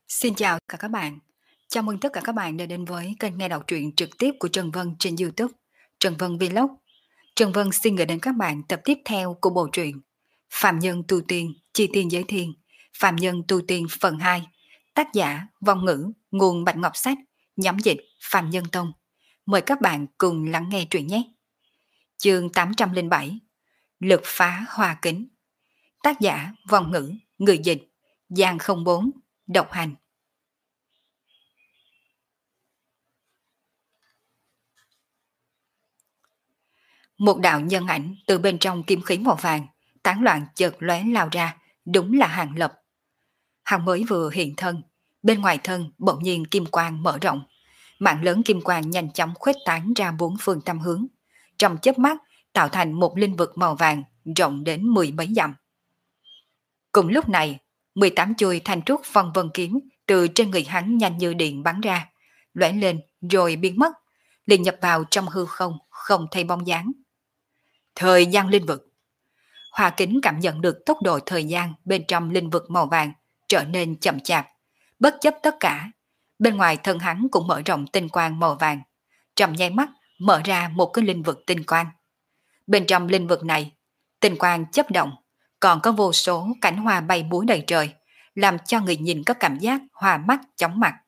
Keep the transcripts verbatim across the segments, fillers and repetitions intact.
Xin chào cả các bạn. Chào mừng tất cả các bạn đã đến với kênh nghe đọc truyện trực tiếp của Trần Vân trên YouTube, Trần Vân Vlog. Trần Vân xin gửi đến các bạn tập tiếp theo của bộ truyện Phạm Nhân Tu Tiên, Chi Tiên Giới Thiên, Phạm Nhân Tu Tiên phần hai, tác giả Vong Ngữ, nguồn Bạch Ngọc Sách, nhóm dịch Phạm Nhân Tông. Mời các bạn cùng lắng nghe truyện nhé. Chương tám trăm lẻ bảy, Lực phá hoa kính, tác giả Vong Ngữ, người dịch Giang không bốn, độc hành. Một đạo nhân ảnh từ bên trong kim khí màu vàng, tán loạn chợt lóe lao ra, đúng là Hàng Lập. Hắn mới vừa hiện thân, bên ngoài thân bỗng nhiên kim quang mở rộng, mạng lớn kim quang nhanh chóng khuếch tán ra bốn phương tám hướng, trong chớp mắt tạo thành một linh vực màu vàng rộng đến mười mấy dặm. Cùng lúc này, mười tám chuôi thanh trúc phong vân kiếm từ trên người hắn nhanh như điện bắn ra, lóe lên rồi biến mất, liền nhập vào trong hư không, không thấy bóng dáng. Thời gian linh vực. Hoa Kính cảm nhận được tốc độ thời gian bên trong linh vực màu vàng trở nên chậm chạp. Bất chấp tất cả, bên ngoài thân hắn cũng mở rộng tinh quang màu vàng. Trong nháy mắt mở ra một cái linh vực tinh quang. Bên trong linh vực này, tinh quang chấp động, còn có vô số cảnh hoa bay múa đầy trời, làm cho người nhìn có cảm giác hoa mắt chóng mặt.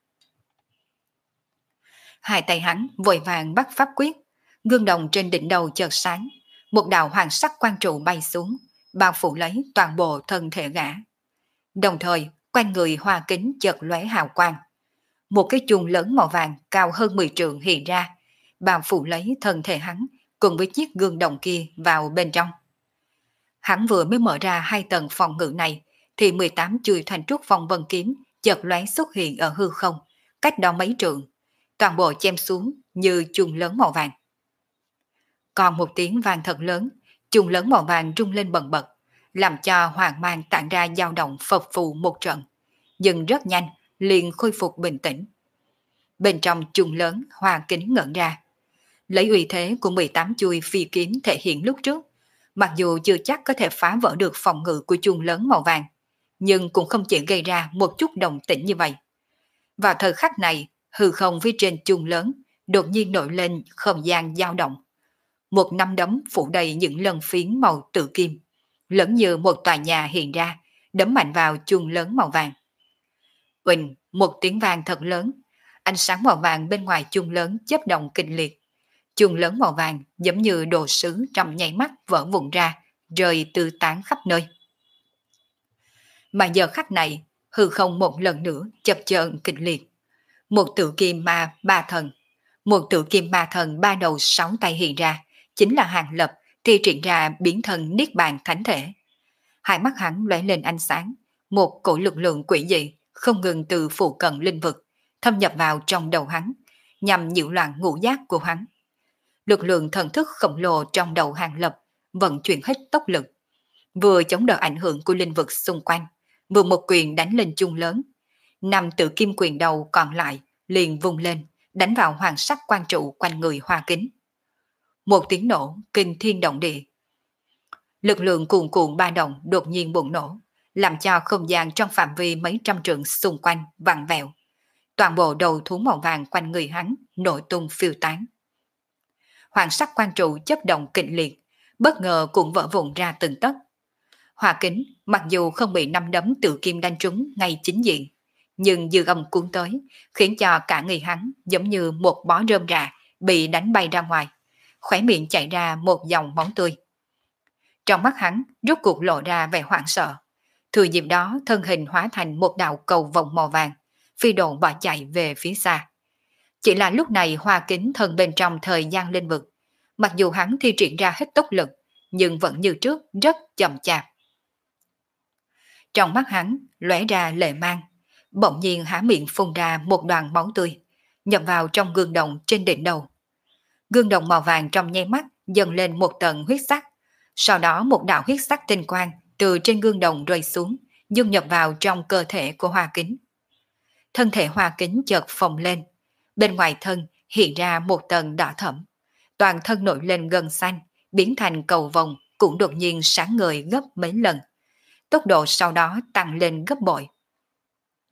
Hai tay hắn vội vàng bắt pháp quyết, gương đồng trên đỉnh đầu chợt sáng. Một đạo hoàng sắc quang trụ bay xuống, bao phủ lấy toàn bộ thân thể gã. Đồng thời, quanh người Hoa Kính chợt lóe hào quang. Một cái chuông lớn màu vàng cao hơn mười trượng hiện ra, bao phủ lấy thân thể hắn cùng với chiếc gương đồng kia vào bên trong. Hắn vừa mới mở ra hai tầng phòng ngự này, thì mười tám chuôi thanh trúc phong vân kiếm chợt lóe xuất hiện ở hư không, cách đó mấy trượng, toàn bộ chém xuống như chuông lớn màu vàng. Còn một tiếng vang thật lớn, chuông lớn màu vàng rung lên bần bật, làm cho hoàng mang tản ra dao động phập phù một trận, nhưng rất nhanh liền khôi phục bình tĩnh. Bên trong chuông lớn, Hoa Kính ngẩn ra, lấy uy thế của mười tám chuôi phi kiếm thể hiện lúc trước, mặc dù chưa chắc có thể phá vỡ được phòng ngự của chuông lớn màu vàng, nhưng cũng không chỉ gây ra một chút động tĩnh như vậy. Vào thời khắc này, hư không phía trên chuông lớn đột nhiên nổi lên không gian dao động. Một nắm đấm phủ đầy những lân phiến màu tự kim, lẫn như một tòa nhà hiện ra, đấm mạnh vào chuông lớn màu vàng. Uỳnh, một tiếng vang thật lớn, ánh sáng màu vàng bên ngoài chuông lớn chớp động kịch liệt. Chuông lớn màu vàng giống như đồ sứ trong nháy mắt vỡ vụn ra, rơi tứ tán khắp nơi. Mà giờ khắc này, hư không một lần nữa chập chờn kịch liệt. Một tự kim ma ba thần, một tự kim ma thần ba đầu sáu tay hiện ra, chính là Hàng Lập thi triển ra biến thân niết bàn thánh thể. Hai mắt hắn lóe lên ánh sáng, một cổ lực lượng quỷ dị không ngừng từ phụ cận linh vực thâm nhập vào trong đầu hắn, nhằm nhiễu loạn ngũ giác của hắn. Lực lượng thần thức khổng lồ trong đầu Hàng Lập vận chuyển hết tốc lực, vừa chống đỡ ảnh hưởng của linh vực xung quanh, vừa một quyền đánh lên chuông lớn. Năm tự kim quyền đầu còn lại liền vung lên, đánh vào hoàng sắc quan trụ quanh người Hoa Kính. Một tiếng nổ kinh thiên động địa. Lực lượng cuồn cuộn ba động đột nhiên bùng nổ, làm cho không gian trong phạm vi mấy trăm trượng xung quanh vặn vẹo. Toàn bộ đầu thú màu vàng quanh người hắn nổ tung phiêu tán. Hoàng sắc quan trụ chấp động kịch liệt, bất ngờ cũng vỡ vụn ra từng tấc. Hoa Kính mặc dù không bị năm đấm tự kim đánh trúng ngay chính diện, nhưng dư âm cuốn tới, khiến cho cả người hắn giống như một bó rơm rạ bị đánh bay ra ngoài, khóe miệng chảy ra một dòng máu tươi. Trong mắt hắn rốt cuộc lộ ra vẻ hoảng sợ, thừa dịp đó thân hình hóa thành một đạo cầu vòng màu vàng, phi độn bỏ chạy về phía xa. Chỉ là lúc này Hoa Kính thân bên trong thời gian linh vực, mặc dù hắn thi triển ra hết tốc lực, nhưng vẫn như trước rất chậm chạp. Trong mắt hắn lóe ra lệ mang, bỗng nhiên há miệng phun ra một đoàn máu tươi, nhập vào trong gương đồng trên đỉnh đầu. Gương đồng màu vàng trong nháy mắt dần lên một tầng huyết sắc, sau đó một đạo huyết sắc tinh quang từ trên gương đồng rơi xuống, dung nhập vào trong cơ thể của Hoa Kính. Thân thể Hoa Kính chợt phồng lên, bên ngoài thân hiện ra một tầng đỏ thẫm, toàn thân nổi lên gân xanh, biến thành cầu vồng cũng đột nhiên sáng ngời gấp mấy lần, tốc độ sau đó tăng lên gấp bội.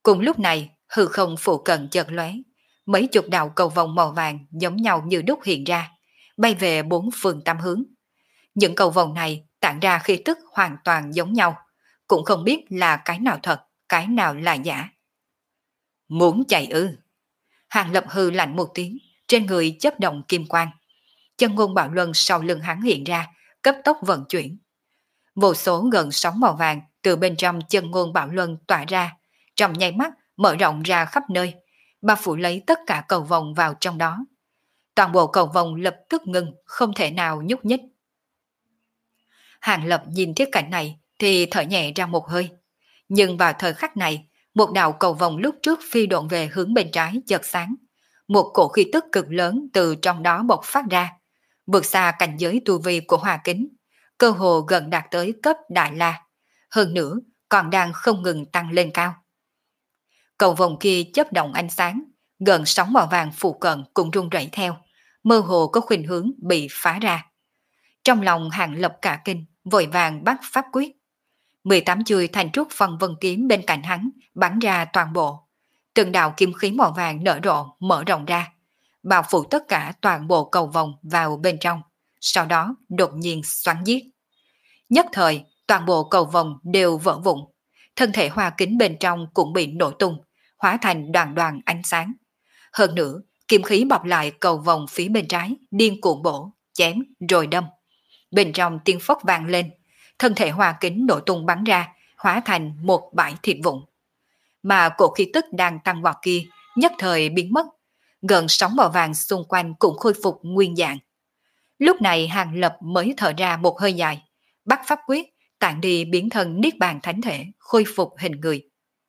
Cùng lúc này, hư không phụ cận chợt lóe, mấy chục đạo cầu vồng màu vàng giống nhau như đúc hiện ra, bay về bốn phương tám hướng. Những cầu vồng này tản ra khí tức hoàn toàn giống nhau, cũng không biết là cái nào thật, cái nào là giả. Muốn chạy ư? Hàng Lập hư lạnh một tiếng, trên người chớp động kim quang. Chân ngôn bạo luân sau lưng hắn hiện ra, cấp tốc vận chuyển. Vô số gần sóng màu vàng từ bên trong chân ngôn bạo luân tỏa ra, trong nháy mắt mở rộng ra khắp nơi, bao phủ lấy tất cả cầu vồng vào trong đó. Toàn bộ cầu vồng lập tức ngừng, không thể nào nhúc nhích. Hàng Lập nhìn thiết cảnh này thì thở nhẹ ra một hơi. Nhưng vào thời khắc này, một đạo cầu vồng lúc trước phi độn về hướng bên trái chợt sáng. Một cổ khí tức cực lớn từ trong đó bộc phát ra, vượt xa cảnh giới tu vi của Hoa Kính, cơ hồ gần đạt tới cấp Đại La. Hơn nữa, còn đang không ngừng tăng lên cao. Cầu vồng kia chớp động ánh sáng, gần sóng màu vàng phụ cận cũng rung rẩy theo, mơ hồ có khuynh hướng bị phá ra. Trong lòng Hàng Lập cả kinh, vội vàng bắt pháp quyết. mười tám chuôi thành trúc phần vân kiếm bên cạnh hắn bắn ra toàn bộ. Từng đạo kim khí màu vàng nở rộ mở rộng ra, bao phủ tất cả toàn bộ cầu vồng vào bên trong, sau đó đột nhiên xoắn giết. Nhất thời, toàn bộ cầu vồng đều vỡ vụn, thân thể Hoa Kính bên trong cũng bị nổ tung, hóa thành đoàn đoàn ánh sáng. Hơn nữa, kim khí bọc lại cầu vồng phía bên trái, điên cuồng bổ, chém rồi đâm. Bên trong tiên phốc vang lên, thân thể Hoa Kính nổ tung bắn ra, hóa thành một bãi thịt vụn. Mà cổ khí tức đang tăng vọt kia nhất thời biến mất, gần sóng màu vàng xung quanh cũng khôi phục nguyên dạng. Lúc này Hàng Lập mới thở ra một hơi dài, bắt pháp quyết, tản đi biến thân niết bàn thánh thể, khôi phục hình người.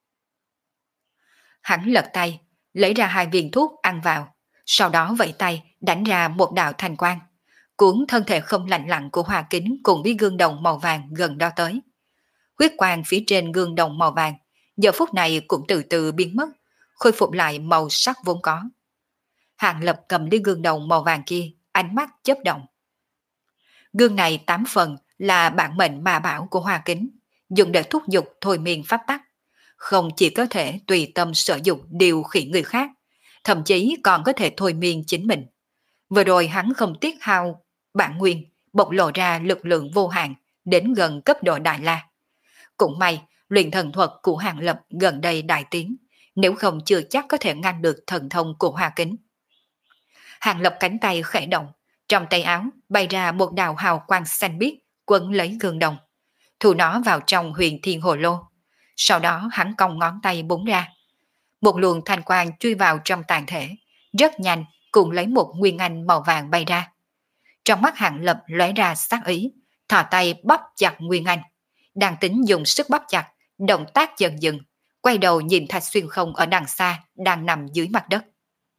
Hắn lật tay, lấy ra hai viên thuốc ăn vào, sau đó vẫy tay đánh ra một đạo thành quang, cuốn thân thể không lạnh lặng của Hoa Kính cùng với gương đồng màu vàng gần đó tới. Huyết quang phía trên gương đồng màu vàng giờ phút này cũng từ từ biến mất, khôi phục lại màu sắc vốn có. Hàng Lập cầm lấy gương đồng màu vàng kia, ánh mắt chớp động. Gương này tám phần là bản mệnh ma bảo của Hoa Kính, dùng để thúc giục thôi miên pháp tắc, không chỉ có thể tùy tâm sở dụng điều khiển người khác, thậm chí còn có thể thôi miên chính mình. Vừa rồi hắn không tiếc hao bản nguyên, bộc lộ ra lực lượng vô hạn đến gần cấp độ Đại La. Cũng may, luyện thần thuật của Hàng Lập gần đây đại tiến, nếu không chưa chắc có thể ngăn được thần thông của Hoa Kính. Hàng Lập cánh tay khẽ động, trong tay áo bay ra một đạo hào quang xanh biếc quấn lấy gương đồng, thu nó vào trong huyền thiên hồ lô. Sau đó hắn cong ngón tay búng ra, một luồng thanh quang chui vào trong tàn thể, rất nhanh cùng lấy một nguyên anh màu vàng bay ra. Trong mắt Hàng Lập lóe ra sát ý, thò tay bóp chặt nguyên anh, đang tính dùng sức bóp chặt, động tác dần dần, quay đầu nhìn Thạch Xuyên Không ở đằng xa đang nằm dưới mặt đất.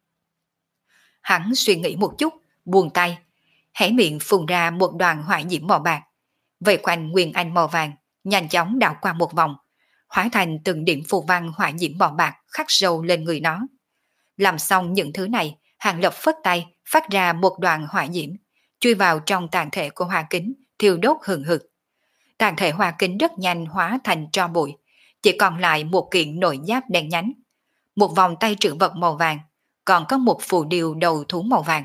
Hắn suy nghĩ một chút, buông tay, hé miệng phun ra một đoàn hỏa diễm màu bạc, vây quanh nguyên anh màu vàng, nhanh chóng đảo qua một vòng, hóa thành từng điểm phù văn hỏa diễm màu bạc khắc sâu lên người nó. Làm xong những thứ này, Hàng Lập phất tay phát ra một đoàn hỏa diễm, chui vào trong tàn thể của Hoa Kính, thiêu đốt hừng hực. Tàn thể Hoa Kính rất nhanh hóa thành tro bụi, chỉ còn lại một kiện nội giáp đen nhánh, một vòng tay trữ vật màu vàng, còn có một phù điêu đầu thú màu vàng.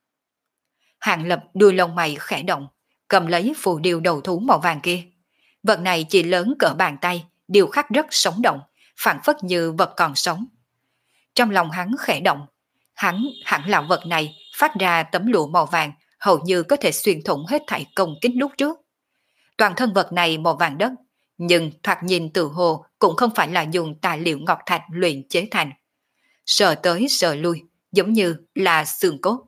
Hàng Lập đuôi lông mày khẽ động, cầm lấy phù điêu đầu thú màu vàng kia. Vật này chỉ lớn cỡ bàn tay, điêu khắc rất sống động, phản phất như vật còn sống. Trong lòng hắn khẽ động, hắn hẳn là vật này phát ra tấm lụa màu vàng, hầu như có thể xuyên thủng hết thảy công kích lúc trước. Toàn thân vật này màu vàng đất, nhưng thoạt nhìn từ hồ cũng không phải là dùng tài liệu ngọc thạch luyện chế thành. Sờ tới sờ lui, giống như là xương cốt.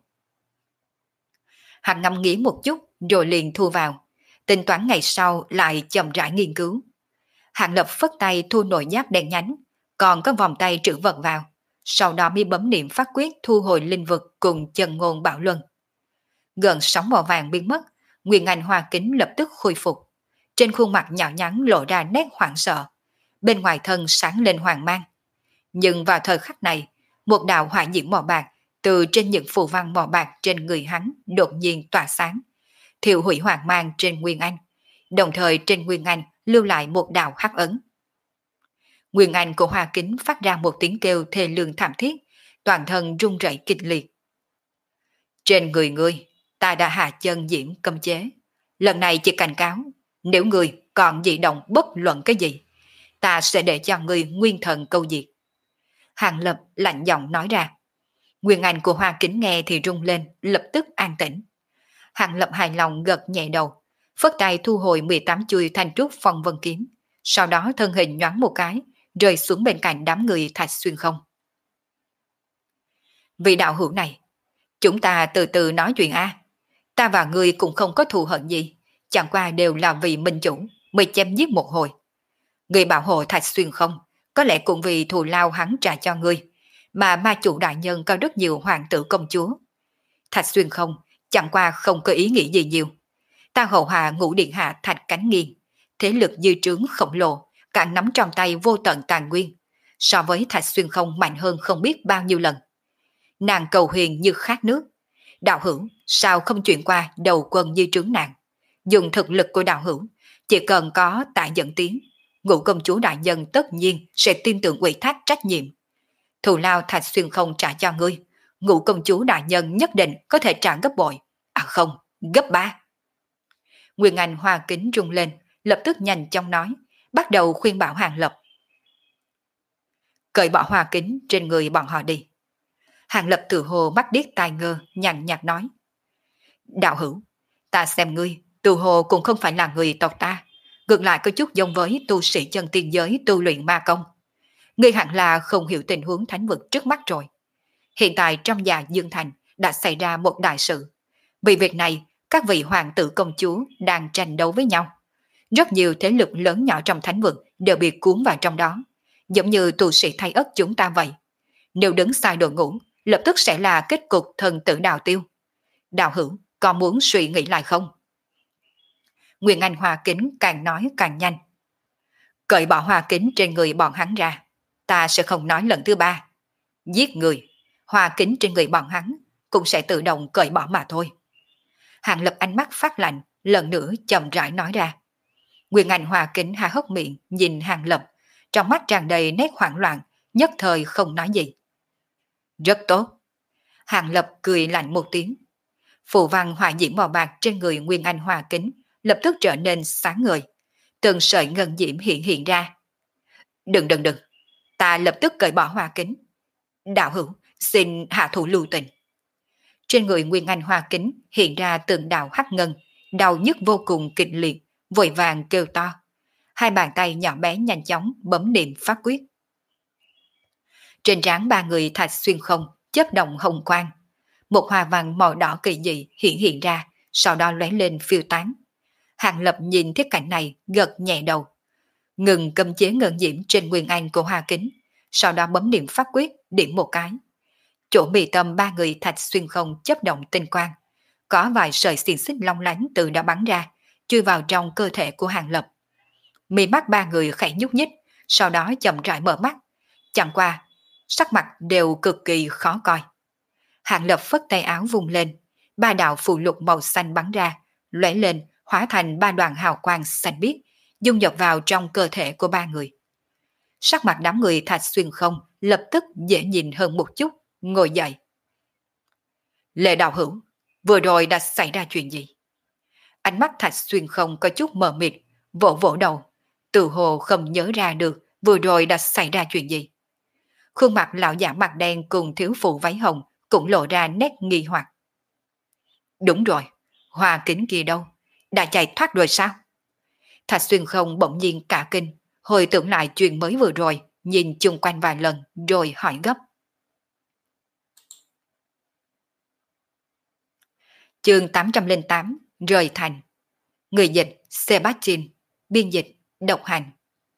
Hắn ngẫm nghĩ một chút rồi liền thu vào, tính toán ngày sau lại chậm rãi nghiên cứu. Hàng Lập phất tay thu nội giáp đen nhánh, còn có vòng tay trữ vật vào, sau đó mới bấm niệm pháp quyết thu hồi linh vực cùng chân ngôn bạo luân. Gần sóng màu vàng biến mất, nguyên anh Hoa Kính lập tức khôi phục. Trên khuôn mặt nhỏ nhắn lộ ra nét hoảng sợ, bên ngoài thân sáng lên hoàng mang. Nhưng vào thời khắc này, một đạo hỏa diễm màu bạc từ trên những phù văn màu bạc trên người hắn đột nhiên tỏa sáng, thiêu hủy hoàng mang trên nguyên anh, đồng thời trên nguyên anh lưu lại một đạo hắc ấn. Nguyên Anh của Hoa Kính phát ra một tiếng kêu thê lương thảm thiết, toàn thân run rẩy kịch liệt. Trên người ngươi, ta đã hạ chân diễm cấm chế. Lần này chỉ cảnh cáo, nếu ngươi còn dị động bất luận cái gì, ta sẽ để cho ngươi nguyên thần câu diệt. Hàng Lập lạnh giọng nói ra. Nguyên Anh của Hoa Kính nghe thì rung lên, lập tức an tĩnh. Hàng Lập hài lòng gật nhẹ đầu, phất tay thu hồi mười tám chuôi thanh trúc phong vân kiếm, sau đó thân hình nhoáng một cái, rơi xuống bên cạnh đám người Thạch Xuyên Không. Vị đạo hữu này, chúng ta từ từ nói chuyện a. Ta và ngươi cũng không có thù hận gì, chẳng qua đều là vì minh chủ mới chém giết một hồi. Người bảo hộ Thạch Xuyên Không, có lẽ cũng vì thù lao hắn trả cho ngươi, mà ma chủ đại nhân có rất nhiều hoàng tử công chúa. Thạch Xuyên Không chẳng qua không có ý nghĩ gì nhiều. Ta hầu hạ ngũ điện hạ Thạch Cánh Nghiên, thế lực dư trướng khổng lồ, cả nắm trong tay vô tận tàn nguyên, so với Thạch Xuyên Không mạnh hơn không biết bao nhiêu lần. Nàng cầu huyền như khát nước. Đạo hữu sao không chuyển qua đầu quân dư trướng nàng? Dùng thực lực của đạo hữu, chỉ cần có tại dẫn tiếng, ngũ công chúa đại nhân tất nhiên sẽ tin tưởng ủy thác trách nhiệm. Thù lao Thạch Xuyên Không trả cho ngươi, ngũ công chúa đại nhân nhất định có thể trả gấp bội. À không, gấp ba. Nguyên Anh Hoa Kính rung lên, lập tức nhanh chóng nói, bắt đầu khuyên bảo Hàng Lập. Cởi bỏ hoa kính trên người bọn họ đi. Hàng Lập tự hồ mắt điếc tai ngơ, nhàn nhạt nói. Đạo hữu, ta xem ngươi, tự hồ cũng không phải là người tộc ta, ngược lại có chút giống với tu sĩ chân tiên giới tu luyện ma công. Ngươi hẳn là không hiểu tình huống thánh vực trước mắt rồi. Hiện tại trong nhà Dương Thành đã xảy ra một đại sự. Vì việc này, các vị hoàng tử công chúa đang tranh đấu với nhau. Rất nhiều thế lực lớn nhỏ trong thánh vực đều bị cuốn vào trong đó, giống như tu sĩ thay ất chúng ta vậy. Nếu đứng sai đội ngũ, lập tức sẽ là kết cục thần tử đào tiêu. Đạo hữu, có muốn suy nghĩ lại không? Nguyên Anh Hoa Kính càng nói càng nhanh. Cởi bỏ hoa kính trên người bọn hắn ra, ta sẽ không nói lần thứ ba. Giết người, hoa kính trên người bọn hắn cũng sẽ tự động cởi bỏ mà thôi. Hàng Lập ánh mắt phát lạnh, lần nữa chậm rãi nói ra. Nguyên Anh Hoa Kính há hốc miệng nhìn Hàng Lập, trong mắt tràn đầy nét hoảng loạn, nhất thời không nói gì. Rất tốt. Hàng Lập cười lạnh một tiếng. Phù văn hỏa diễm màu bạc trên người Nguyên Anh Hoa Kính lập tức trở nên sáng ngời. Từng sợi ngân diễm hiện hiện ra. Đừng đừng đừng, ta lập tức cởi bỏ hoa kính. Đạo hữu, xin hạ thủ lưu tình. Trên người Nguyên Anh Hoa Kính hiện ra từng đạo hắc ngân, đau nhức vô cùng kịch liệt, vội vàng kêu to. Hai bàn tay nhỏ bé nhanh chóng bấm niệm pháp quyết. Trên trán ba người Thạch Xuyên Không chớp động hồng quang. Một hoa văn màu đỏ kỳ dị hiện hiện ra, sau đó lóe lên phiêu tán. Hàng Lập nhìn thiết cảnh này gật nhẹ đầu. Ngừng cầm chế ngân diễm trên Nguyên Anh của Hoa Kính, sau đó bấm niệm pháp quyết, điểm một cái. Chỗ mì tâm ba người Thạch Xuyên Không chớp động tinh quang. Có vài sợi xiềng xích long lánh từ đó bắn ra, chui vào trong cơ thể của Hàng Lập. Mí mắt ba người khẽ nhúc nhích, sau đó chậm rãi mở mắt. Chẳng qua, sắc mặt đều cực kỳ khó coi. Hàng Lập phất tay áo vung lên, ba đạo phù lục màu xanh bắn ra, lóe lên hóa thành ba đoàn hào quang xanh biếc, dung nhập vào trong cơ thể của ba người. Sắc mặt đám người Thạch Xuyên Không lập tức dễ nhìn hơn một chút, ngồi dậy. Lệ đạo hữu, vừa rồi đã xảy ra chuyện gì? Ánh mắt Thạch Xuyên Không có chút mờ mịt, vỗ vỗ đầu, tự hồ không nhớ ra được vừa rồi đã xảy ra chuyện gì. Khuôn mặt lão giả mặt đen cùng thiếu phụ váy hồng cũng lộ ra nét nghi hoặc. Đúng rồi, hoa kính kia đâu? Đã chạy thoát rồi sao? Thạch Xuyên Không bỗng nhiên cả kinh, hồi tưởng lại chuyện mới vừa rồi, nhìn chung quanh vài lần rồi hỏi gấp. Chương tám trăm lẻ tám, Rời Thành. Người dịch Sebastian, biên dịch Độc Hành.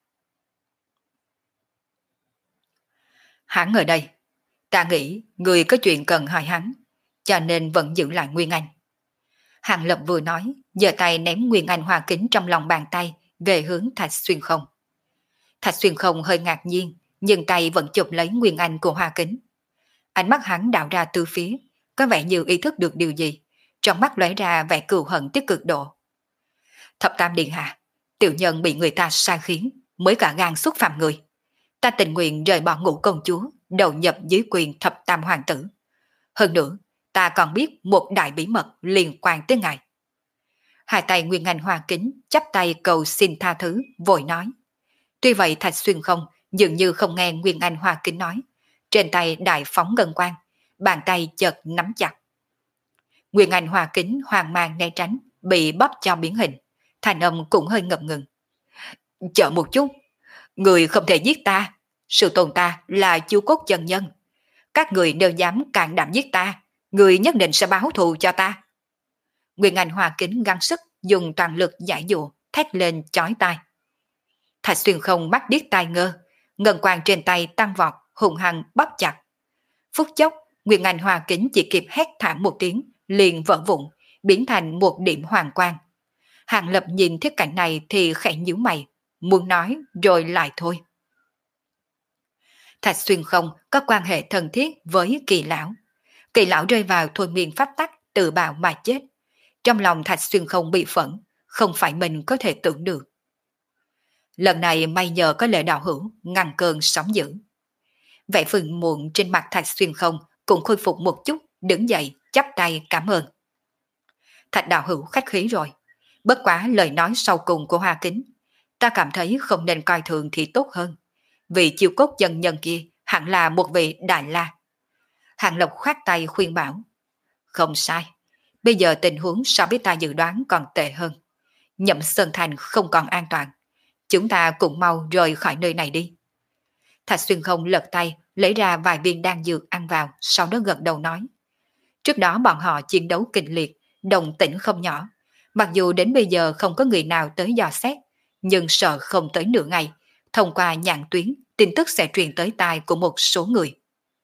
Hắn ở đây, ta nghĩ người có chuyện cần hỏi hắn, cho nên vẫn giữ lại Nguyên Anh. Hàng Lập vừa nói, giơ tay ném Nguyên Anh hoa kính trong lòng bàn tay về hướng Thạch Xuyên Không. Thạch Xuyên Không hơi ngạc nhiên, nhưng tay vẫn chụp lấy Nguyên Anh của hoa kính. Ánh mắt hắn đảo ra từ phía, có vẻ như ý thức được điều gì, trong mắt lóe ra vẻ cừu hận tới cực độ. Thập Tam Điện Hạ, tiểu nhân bị người ta sai khiến, mới cả gan xúc phạm người. Ta tình nguyện rời bỏ Ngũ công chúa, đầu nhập dưới quyền thập tam hoàng tử. Hơn nữa, ta còn biết một đại bí mật liên quan tới ngài. Hai tay Nguyên Anh Hoa Kính chắp tay cầu xin tha thứ, vội nói. Tuy vậy Thạch Xuyên không, dường như không nghe Nguyên Anh Hoa Kính nói. Trên tay đại phóng ngân quang, bàn tay chợt nắm chặt. Nguyên Anh Hoa Kính hoang mang né tránh, bị bóp cho biến hình. Thành âm cũng hơi ngập ngừng. Chờ một chút, người không thể giết ta. Sự tồn ta là Chu Cốt chân nhân. Các người đều dám cản đảm giết ta, người nhất định sẽ báo thù cho ta. Nguyên Anh Hoa Kính gắng sức dùng toàn lực giải dụ, thét lên chói tai. Thạch Xuyên không mắt điếc tai ngơ, ngân quang trên tay tăng vọt, hùng hăng bóp chặt. Phút chốc, Nguyên Anh Hoa Kính chỉ kịp hét thảm một tiếng, liền vỡ vụn, biến thành một điểm hoàng quang. Hàng Lập nhìn thiết cảnh này thì khẽ nhíu mày, muốn nói rồi lại thôi. Thạch Xuyên không có quan hệ thân thiết với Kỳ lão. Kỳ lão rơi vào thôi miên pháp tắc, tự bạo mà chết. Trong lòng Thạch Xuyên không bị phẫn, không phải mình có thể tưởng được. Lần này may nhờ có Lệ đạo hữu ngăn cơn sóng dữ. Vẻ phiền muộn trên mặt Thạch Xuyên không cũng khôi phục một chút, đứng dậy chắp tay cảm ơn. Thạch đạo hữu khách khí rồi, bất quá lời nói sau cùng của Hoa Kính, ta cảm thấy không nên coi thường thì tốt hơn. Vị Chiêu Cốt chân nhân kia hẳn là một vị đại la. Hàng Lộc khoát tay khuyên bảo. Không sai, bây giờ tình huống so với ta dự đoán còn tệ hơn. Nhậm Sơn Thành không còn an toàn. Chúng ta cũng mau rời khỏi nơi này đi. Thạch Xuyên không lật tay, lấy ra vài viên đan dược ăn vào, sau đó gật đầu nói. Trước đó bọn họ chiến đấu kịch liệt, đồng tĩnh không nhỏ. Mặc dù đến bây giờ không có người nào tới dò xét, nhưng sợ không tới nửa ngày, thông qua nhãn tuyến, tin tức sẽ truyền tới tai của một số người.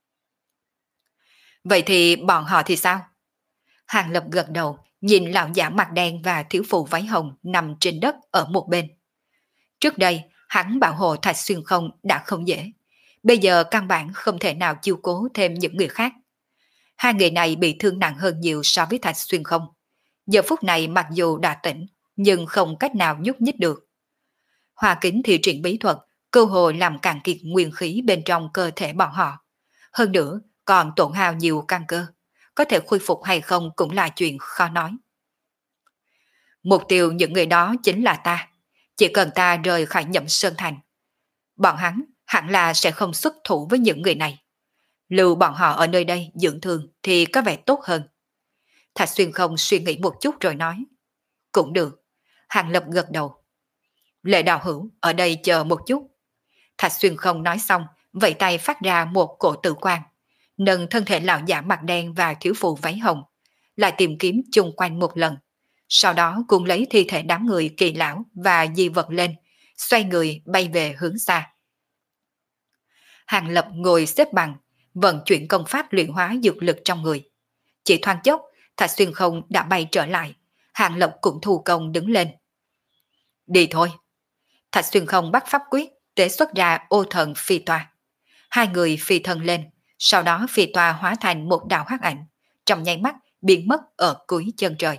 Vậy thì bọn họ thì sao? Hàng Lập gật đầu, nhìn lão giả mặt đen và thiếu phụ váy hồng nằm trên đất ở một bên. Trước đây, hắn bảo hộ Thạch Xuyên không đã không dễ. Bây giờ căn bản không thể nào chiêu cố thêm những người khác. Hai người này bị thương nặng hơn nhiều so với Thạch Xuyên không. Giờ phút này mặc dù đã tỉnh, nhưng không cách nào nhúc nhích được. Hoa Kính thi triển bí thuật, cơ hồ làm cạn kiệt nguyên khí bên trong cơ thể bọn họ. Hơn nữa, còn tổn hao nhiều căn cơ. Có thể khôi phục hay không cũng là chuyện khó nói. Mục tiêu những người đó chính là ta. Chỉ cần ta rời khỏi Nhậm Sơn Thành, bọn hắn hẳn là sẽ không xuất thủ với những người này. Lưu bọn họ ở nơi đây dưỡng thương thì có vẻ tốt hơn. Thạch Xuyên không suy nghĩ một chút rồi nói. Cũng được. Hàng Lập gật đầu. Lệ đạo hữu ở đây chờ một chút. Thạch Xuyên không nói xong, vẫy tay phát ra một cổ tử quang, nâng thân thể lão giả mặt đen và thiếu phụ váy hồng, lại tìm kiếm chung quanh một lần. Sau đó cùng lấy thi thể đám người Kỳ lão và di vật lên, xoay người bay về hướng xa. Hàng Lập ngồi xếp bằng, vận chuyển công pháp luyện hóa dược lực trong người. Chỉ thoáng chốc, Thạch Xuyên không đã bay trở lại. Hàng Lập cũng thu công đứng lên. Đi thôi. Thạch Xuyên không bắt pháp quyết, tế xuất ra ô thần phi toa. Hai người phi thân lên, sau đó phi toa hóa thành một đạo hắc ảnh, trong nháy mắt biến mất ở cuối chân trời.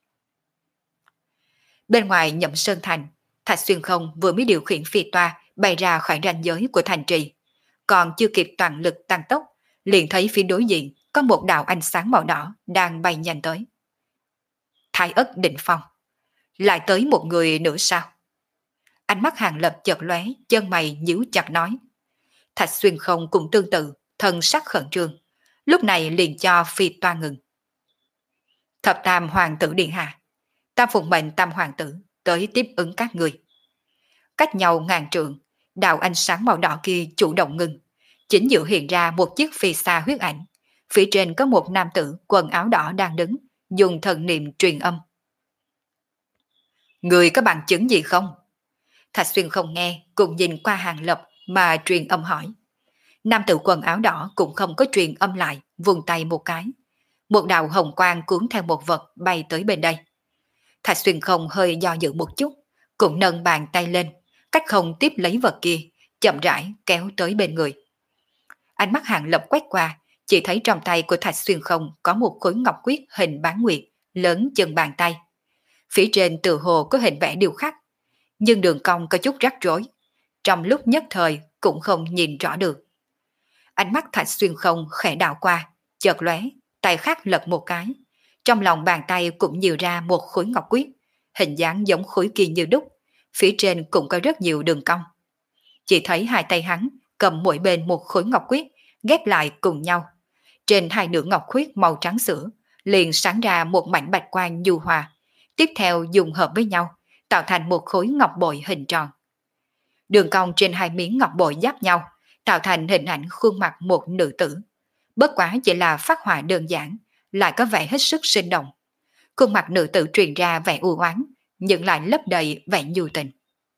Bên ngoài Nhậm Sơn Thành, Thạch Xuyên không vừa mới điều khiển phi toa bay ra khỏi ranh giới của thành trì. Còn chưa kịp toàn lực tăng tốc, liền thấy phía đối diện có một đạo ánh sáng màu đỏ đang bay nhanh tới. Thái Ất Định Phong. Lại tới một người nữa sao? Ánh mắt Hàng Lập chợt lóe, chân mày nhíu chặt nói. Thạch Xuyên không cũng tương tự, thân sắc khẩn trương. Lúc này liền cho phi toa ngừng. Thập Tam Hoàng tử điện hạ, ta phụng mệnh Tam Hoàng tử tới tiếp ứng các người. Cách nhau ngàn trượng, đạo ánh sáng màu đỏ kia chủ động ngừng. Chính giữa hiện ra một chiếc phi xa huyết ảnh. Phía trên có một nam tử quần áo đỏ đang đứng, dùng thần niệm truyền âm. Người có bằng chứng gì không? Thạch Xuyên không nghe, cùng nhìn qua Hàng Lập mà truyền âm hỏi. Nam tử quần áo đỏ cũng không có truyền âm lại, vùng tay một cái. Một đạo hồng quang cuốn theo một vật bay tới bên đây. Thạch Xuyên không hơi do dự một chút, cũng nâng bàn tay lên, cách không tiếp lấy vật kia, chậm rãi kéo tới bên người. Ánh mắt Hàng Lập quét qua, chỉ thấy trong tay của Thạch Xuyên không có một khối ngọc quyết hình bán nguyệt, lớn chừng bàn tay. Phía trên tự hồ có hình vẽ điêu khắc, nhưng đường cong có chút rắc rối. Trong lúc nhất thời cũng không nhìn rõ được. Ánh mắt Thạch Xuyên Không khẽ đảo qua, chợt lóe, tay khác lật một cái. Trong lòng bàn tay cũng nhiều ra một khối ngọc quyết, hình dáng giống khối kia như đúc, phía trên cũng có rất nhiều đường cong. Chỉ thấy hai tay hắn cầm mỗi bên một khối ngọc quyết, ghép lại cùng nhau. Trên hai nửa ngọc quyết màu trắng sữa, liền sáng ra một mảnh bạch quang nhu hòa, tiếp theo dùng hợp với nhau, tạo thành một khối ngọc bội hình tròn. Đường cong trên hai miếng ngọc bội giáp nhau, tạo thành hình ảnh khuôn mặt một nữ tử. Bất quá chỉ là phác họa đơn giản, lại có vẻ hết sức sinh động. Khuôn mặt nữ tử truyền ra vẻ u oán, nhưng lại lấp đầy vẻ nhu tình.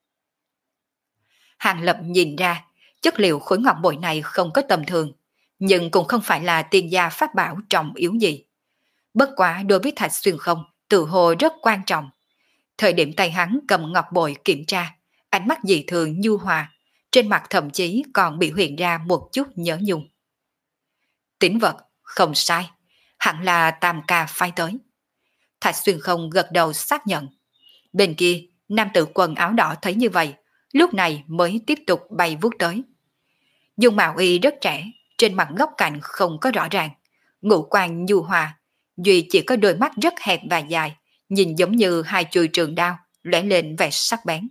Hàng Lập nhìn ra, chất liệu khối ngọc bội này không có tầm thường, nhưng cũng không phải là tiên gia pháp bảo trọng yếu gì. Bất quá đối với Thạch Xuyên Không, tự hồ rất quan trọng. Thời điểm tay hắn cầm ngọc bội kiểm tra, ánh mắt dị thường nhu hòa, trên mặt thậm chí còn bị hiện ra một chút nhớ nhung. Tín vật, không sai, hẳn là Tam Ca phái tới. Thạch Xuyên Không gật đầu xác nhận. Bên kia, nam tử quần áo đỏ thấy như vậy, lúc này mới tiếp tục bay vút tới. Dung mạo y rất trẻ, trên mặt góc cạnh không có rõ ràng, ngũ quan nhu hòa, duy chỉ có đôi mắt rất hẹp và dài, nhìn giống như hai chuôi trường đao, lóe lên vẻ sắc bén.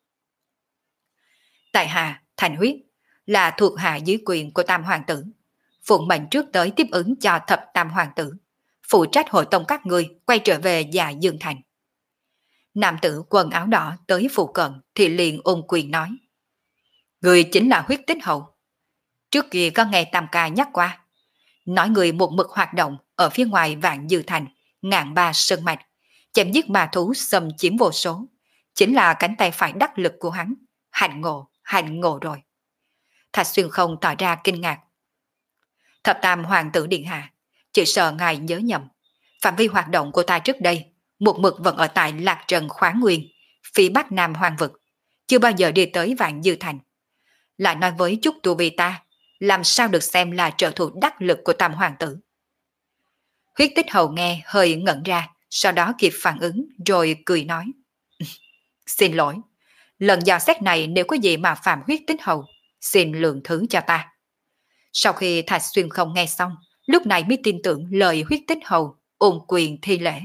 Tại hạ Thành Huyết là thuộc hạ dưới quyền của Tam Hoàng tử, phụng mệnh trước tới tiếp ứng cho thập Tam Hoàng tử, phụ trách hội tông các người quay trở về Dạ Dương Thành. Nam tử quần áo đỏ tới phụ cận thì liền ôm quyền nói: Người chính là Huyết Tích Hậu. Trước kia có nghe Tam Ca nhắc qua, nói người một mực hoạt động ở phía ngoài Vạn Dư Thành, ngàn ba sơn mạch, chém giết ma thú xâm chiếm vô số, chính là cánh tay phải đắc lực của hắn. Hạnh ngộ, hạnh ngộ rồi. Thạch Xuyên Không tỏ ra kinh ngạc. Thập Tam Hoàng tử điện hạ, chỉ sợ ngài nhớ nhầm, phạm vi hoạt động của ta trước đây một mực vẫn ở tại Lạc Trần Khoáng Nguyên, phía bắc nam hoang vực, chưa bao giờ đi tới Vạn Dư Thành. Lại nói với chút tu vi ta, làm sao được xem là trợ thủ đắc lực của Tam Hoàng tử. Huyết Tích Hầu nghe hơi ngẩn ra, sau đó kịp phản ứng rồi cười nói: Xin lỗi, lần dò xét này nếu có gì mà phạm Huyết Tích Hầu, xin lượng thứ cho ta. Sau khi Thạch Xuyên Không nghe xong, lúc này mới tin tưởng lời Huyết Tích Hầu, ôm quyền thi lễ.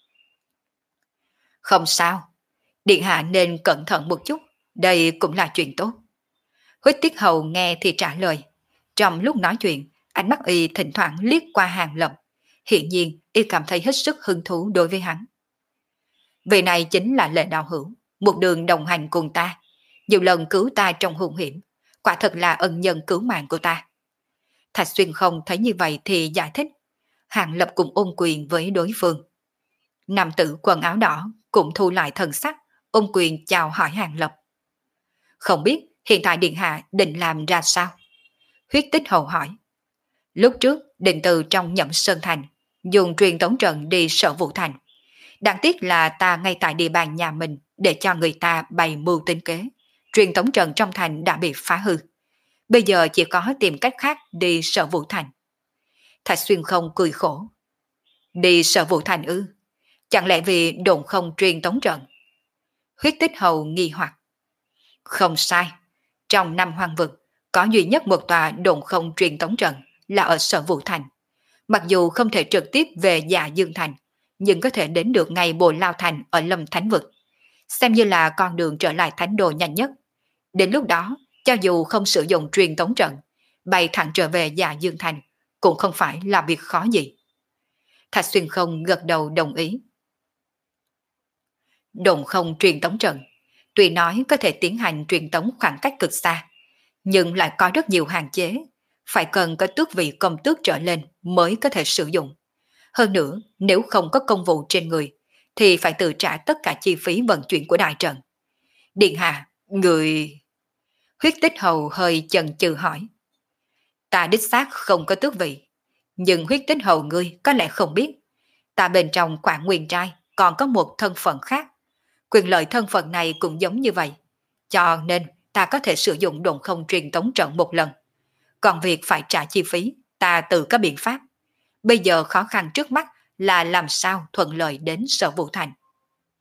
Không sao, điện hạ nên cẩn thận một chút, đây cũng là chuyện tốt. Huyết Tích Hầu nghe thì trả lời. Trong lúc nói chuyện, ánh mắt y thỉnh thoảng liếc qua Hàng Lập, hiện nhiên y cảm thấy hết sức hứng thú đối với hắn. Vị này chính là Lệ Đạo Hữu, một đường đồng hành cùng ta, nhiều lần cứu ta trong hung hiểm, quả thật là ân nhân cứu mạng của ta. Thạch Xuyên Không thấy như vậy thì giải thích. Hàng Lập cùng ôm quyền với đối phương. Nam tử quần áo đỏ cũng thu lại thần sắc, ôm quyền chào hỏi Hàng Lập. Không biết hiện tại điện hạ định làm ra sao? Huyết Tích Hầu hỏi. Lúc trước định từ trong Nhậm Sơn Thành, dùng truyền tống trận đi Sở Vũ Thành. Đáng tiếc là ta ngay tại địa bàn nhà mình để cho người ta bày mưu tính kế. Truyền tống trận trong thành đã bị phá hư. Bây giờ chỉ có tìm cách khác đi Sở Vũ Thành. Thạch Xuyên Không cười khổ. Đi Sở Vũ Thành ư? Chẳng lẽ vì đồn không truyền tống trận? Huyết Tích Hầu nghi hoặc. Không sai. Trong năm hoang vực, có duy nhất một tòa đồn không truyền tống trận là ở Sở Vũ Thành. Mặc dù không thể trực tiếp về Dạ Dương Thành, nhưng có thể đến được ngay Bồ Lao Thành ở Lâm Thánh Vực, xem như là con đường trở lại Thánh Đồ nhanh nhất. Đến lúc đó, cho dù không sử dụng truyền tống trận, bay thẳng trở về Dạ Dương Thành cũng không phải là việc khó gì. Thạch Xuyên Không gật đầu đồng ý. Đồn không truyền tống trận, tuy nói có thể tiến hành truyền tống khoảng cách cực xa, nhưng lại có rất nhiều hạn chế, phải cần có tước vị công tước trở lên mới có thể sử dụng. Hơn nữa, nếu không có công vụ trên người, thì phải tự trả tất cả chi phí vận chuyển của đại trận. Điện hạ, người... Huyết Tích Hầu hơi chần chừ hỏi. Ta đích xác không có tước vị, nhưng Huyết Tích Hầu ngươi có lẽ không biết, ta bên trong Quảng Nguyên Trai còn có một thân phận khác. Quyền lợi thân phận này cũng giống như vậy, cho nên ta có thể sử dụng đồn không truyền tống trận một lần. Còn việc phải trả chi phí, ta tự có biện pháp. Bây giờ khó khăn trước mắt là làm sao thuận lợi đến Sở Vũ Thành.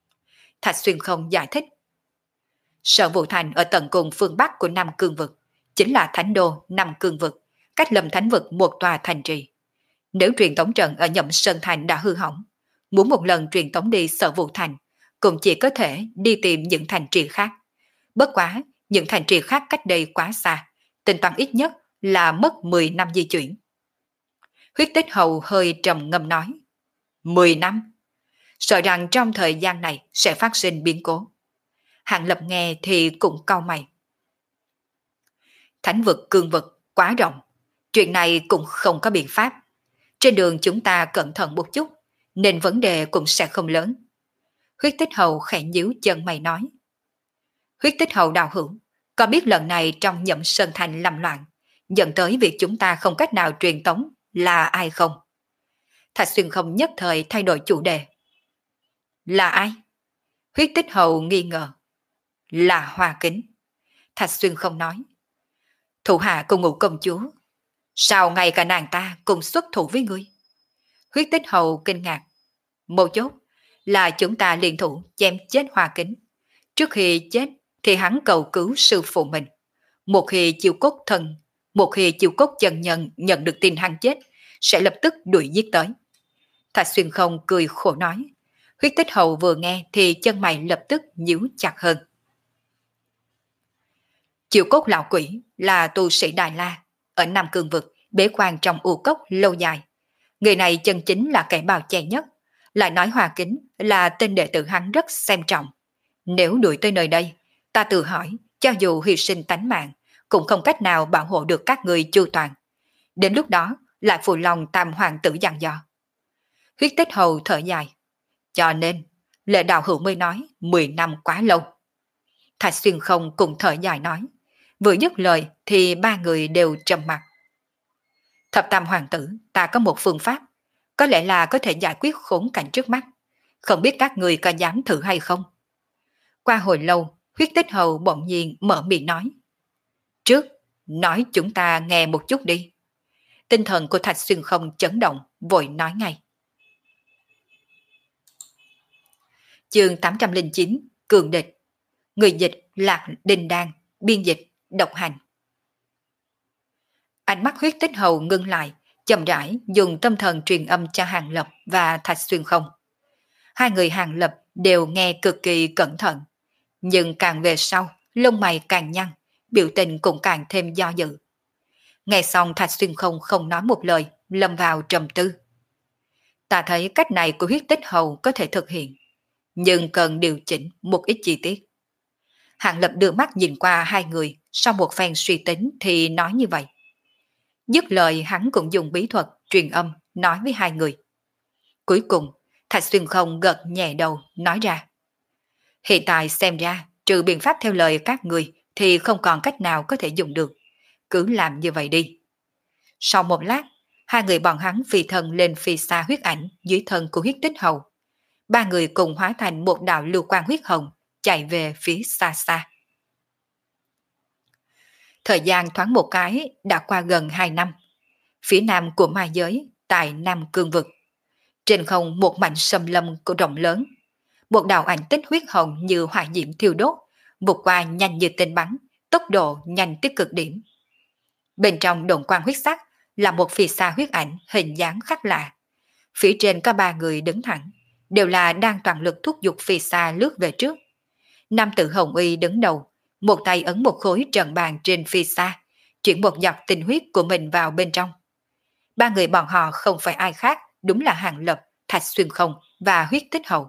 Thạch Xuyên Không giải thích. Sở Vũ Thành ở tận cùng phương Bắc của Nam Cương Vực, chính là thánh đô năm cương vực, cách Lâm Thánh vực một tòa thành trì. Nếu truyền tống trận ở Nhậm Sơn Thành đã hư hỏng, muốn một lần truyền tống đi Sở Vũ Thành, cũng chỉ có thể đi tìm những thành trì khác. Bất quá, những thành trì khác cách đây quá xa, tính toán ít nhất là mất mười năm di chuyển. Huyết Tích Hầu hơi trầm ngâm nói, mười năm? Sợ rằng trong thời gian này sẽ phát sinh biến cố. Hạng Lập nghe thì cũng cau mày. Thánh vực cương vực quá rộng, chuyện này cũng không có biện pháp. Trên đường chúng ta cẩn thận một chút, nên vấn đề cũng sẽ không lớn. Huyết Tích Hầu khẽ nhíu chân mày nói. Huyết Tích Hầu đạo hữu, có biết lần này trong Nhậm Sơn Thành làm loạn, dẫn tới việc chúng ta không cách nào truyền tống là ai không? Thạch Xuyên không nhất thời thay đổi chủ đề. Là ai? Huyết Tích Hầu nghi ngờ. Là Hoa Kính. Thạch Xuyên không nói. Thủ hạ cùng ngũ công chúa. Sao ngay cả nàng ta cùng xuất thủ với ngươi? Huyết Tích Hầu kinh ngạc. Một chốt là chúng ta liên thủ chém chết Hoa Kính. Trước khi chết thì hắn cầu cứu sư phụ mình. Một khi chiêu cốt thần, một khi chiêu cốt chân nhân nhận được tin hắn chết, sẽ lập tức đuổi giết tới. Thạch Xuyên không cười khổ nói. Huyết Tích Hầu vừa nghe thì chân mày lập tức nhíu chặt hơn. Chiêu cốt lão quỷ là tu sĩ Đại La, ở Nam Cương Vực, bế quan trong u cốc lâu dài. Người này chân chính là kẻ bào che nhất, lại nói Hoa Kính là tên đệ tử hắn rất xem trọng. Nếu đuổi tới nơi đây, ta tự hỏi, cho dù hy sinh tánh mạng, cũng không cách nào bảo hộ được các người chu toàn. Đến lúc đó, lại phụ lòng tam hoàng tử dặn dò. Huyết Tích Hầu thở dài. Cho nên, Lệ đạo hữu mới nói mười năm quá lâu. Thạch Xuyên không cùng thở dài nói. Vừa dứt lời thì ba người đều trầm mặt. Thập tam hoàng tử, ta có một phương pháp, có lẽ là có thể giải quyết khốn cảnh trước mắt. Không biết các người có dám thử hay không? Qua hồi lâu, Huyết Tích Hầu bỗng nhiên mở miệng nói. Trước, nói chúng ta nghe một chút đi. Tinh thần của Thạch Xuyên không chấn động, vội nói ngay. Chương tám trăm lẻ chín, Cường địch. Người dịch Lạc Đình Đan, biên dịch Độc Hành. Ánh mắt Huyết Tích Hầu ngưng lại, chậm rãi dùng tâm thần truyền âm cho Hàng Lập và Thạch Xuyên không. Hai người Hàng Lập đều nghe cực kỳ cẩn thận, nhưng càng về sau, lông mày càng nhăn, biểu tình cũng càng thêm do dự. Nghe xong Thạch Xuyên không không nói một lời, lâm vào trầm tư. Ta thấy cách này của Huyết Tích Hầu có thể thực hiện, nhưng cần điều chỉnh một ít chi tiết. Hàng Lập đưa mắt nhìn qua hai người, sau một phen suy tính thì nói như vậy. Dứt lời hắn cũng dùng bí thuật truyền âm nói với hai người. Cuối cùng, Thạch Xuyên không gật nhẹ đầu nói ra. Hiện tại xem ra, trừ biện pháp theo lời các người thì không còn cách nào có thể dùng được. Cứ làm như vậy đi. Sau một lát, hai người bọn hắn phi thân lên phi xa huyết ảnh dưới thân của Huyết Tích Hầu. Ba người cùng hóa thành một đạo lưu quang huyết hồng, chạy về phía xa xa. Thời gian thoáng một cái đã qua gần hai năm. Phía nam của ma giới, tại Nam Cương Vực. Trên không một mảnh xâm lâm của rộng lớn. Một đạo ảnh tích huyết hồng như hỏa diễm thiêu đốt, vụt qua nhanh như tên bắn, tốc độ nhanh tới cực điểm. Bên trong đồn quang huyết sắc là một phi xa huyết ảnh hình dáng khác lạ. Phía trên có ba người đứng thẳng, đều là đang toàn lực thúc giục phi xa lướt về trước. Nam tử Hồng Y đứng đầu, một tay ấn một khối trận bàn trên phi xa, chuyển một giọt tinh huyết của mình vào bên trong. Ba người bọn họ không phải ai khác, đúng là Hàng Lập, Thạch Xuyên không và Huyết Tích Hầu.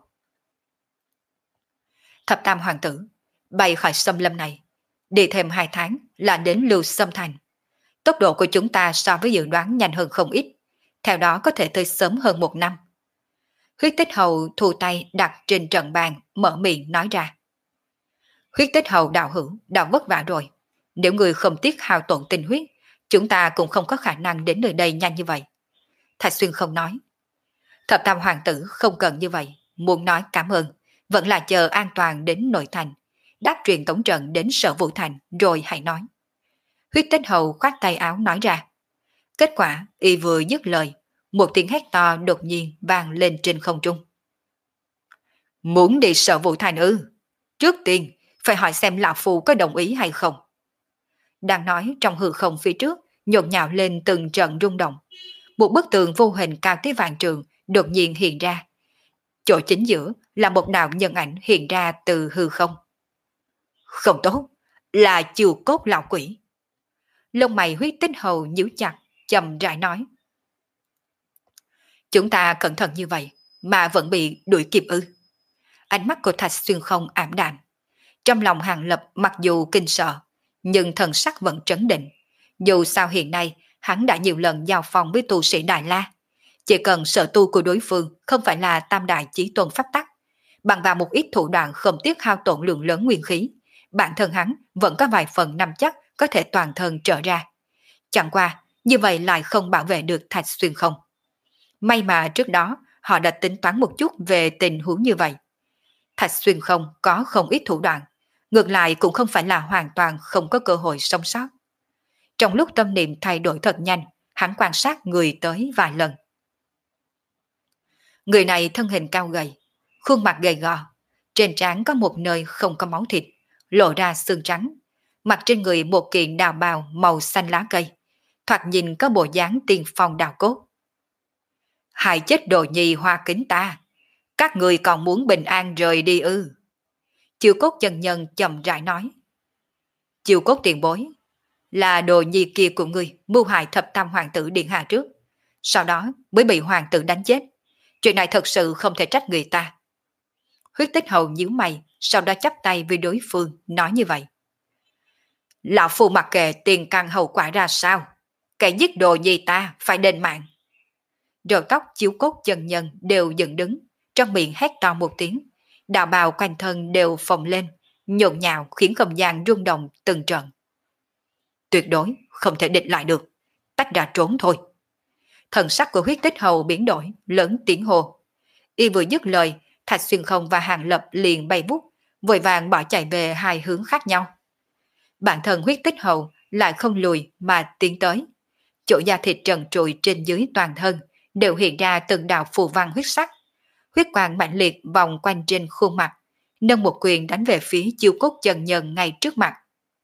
Thập tam hoàng tử, bay khỏi xâm lâm này, đi thêm hai tháng là đến Lưu Xâm Thành. Tốc độ của chúng ta so với dự đoán nhanh hơn không ít, theo đó có thể tới sớm hơn một năm. Huyết Tích Hầu thu tay đặt trên trận bàn, mở miệng nói ra. Huyết Tích Hầu đạo hữu, đạo vất vả rồi. Nếu người không tiếc hao tổn tinh huyết, chúng ta cũng không có khả năng đến nơi đây nhanh như vậy. Thạch Xuyên không nói. Thập tam hoàng tử không cần như vậy, muốn nói cảm ơn, vẫn là chờ an toàn đến nội thành, đáp truyền tống trận đến Sở Vũ Thành rồi hãy nói. Huyết Tích Hầu khoát tay áo nói ra. Kết quả, y vừa dứt lời, một tiếng hét to đột nhiên vang lên trên không trung. Muốn đi Sở Vũ Thành ư? Trước tiên, phải hỏi xem lão phu có đồng ý hay không. đang nói trong hư không phía trước, nhộn nhạo lên từng trận rung động. Một bức tường vô hình cao tới vạn trường đột nhiên hiện ra. Chỗ chính giữa là một đạo nhân ảnh hiện ra từ hư không. Không tốt, là chiều cốt lão quỷ. Lông mày huyết tích hầu nhíu chặt, chậm rãi nói. Chúng ta cẩn thận như vậy mà vẫn bị đuổi kịp ư? Ánh mắt của Thạch Xuyên không ảm đạm. Trong lòng Hàng Lập mặc dù kinh sợ, nhưng thần sắc vẫn trấn định. Dù sao hiện nay, hắn đã nhiều lần giao phòng với tu sĩ Đại La. Chỉ cần sở tu của đối phương không phải là tam đại chí tôn pháp tắc, bằng vào một ít thủ đoạn không tiếc hao tổn lượng lớn nguyên khí, bản thân hắn vẫn có vài phần nắm chắc có thể toàn thân trở ra. Chẳng qua, như vậy lại không bảo vệ được Thạch Xuyên không. May mà trước đó họ đã tính toán một chút về tình huống như vậy. Thạch Xuyên không có không ít thủ đoạn, ngược lại cũng không phải là hoàn toàn không có cơ hội sống sót. Trong lúc tâm niệm thay đổi thật nhanh, hắn quan sát người tới vài lần. Người này thân hình cao gầy, khuôn mặt gầy gò, trên trán có một nơi không có máu thịt, lộ ra xương trắng, mặc trên người một kiện đào bào màu xanh lá cây, thoạt nhìn có bộ dáng tiên phong đào cốt. Hại chết đồ nhi Hoa Kính ta, các người còn muốn bình an rời đi ư? Chiêu Cốt chân nhân chậm rãi nói. Chiêu Cốt tiền bối, là đồ nhi kia của ngươi mưu hại thập tam hoàng tử điện hạ trước, sau đó mới bị hoàng tử đánh chết. Chuyện này thật sự không thể trách người ta. Huyết Tích Hầu nhíu mày, sau đó chắp tay với đối phương, nói như vậy. Lão phu mặc kệ tiền căn hậu quả ra sao, kẻ giết đồ nhi ta phải đền mạng. Đầu tóc Chiếu Cốt chân nhân đều dựng đứng, trong miệng hét to một tiếng, đạo bào quanh thân đều phồng lên, nhộn nhạo khiến không gian rung động từng trận. Tuyệt đối không thể địch lại được, tách ra trốn thôi. Thần sắc của Huyết Tích Hầu biến đổi, lớn tiếng hồ. Y vừa dứt lời, Thạch Xuyên không và Hàng Lập liền bay vút, vội vàng bỏ chạy về hai hướng khác nhau. Bản thân Huyết Tích Hầu lại không lùi mà tiến tới. Chỗ da thịt trần trụi trên dưới toàn thân đều hiện ra từng đạo phù văn huyết sắc. Huyết quang mạnh liệt vòng quanh trên khuôn mặt, nâng một quyền đánh về phía Chiêu Cốt chân nhân ngay trước mặt.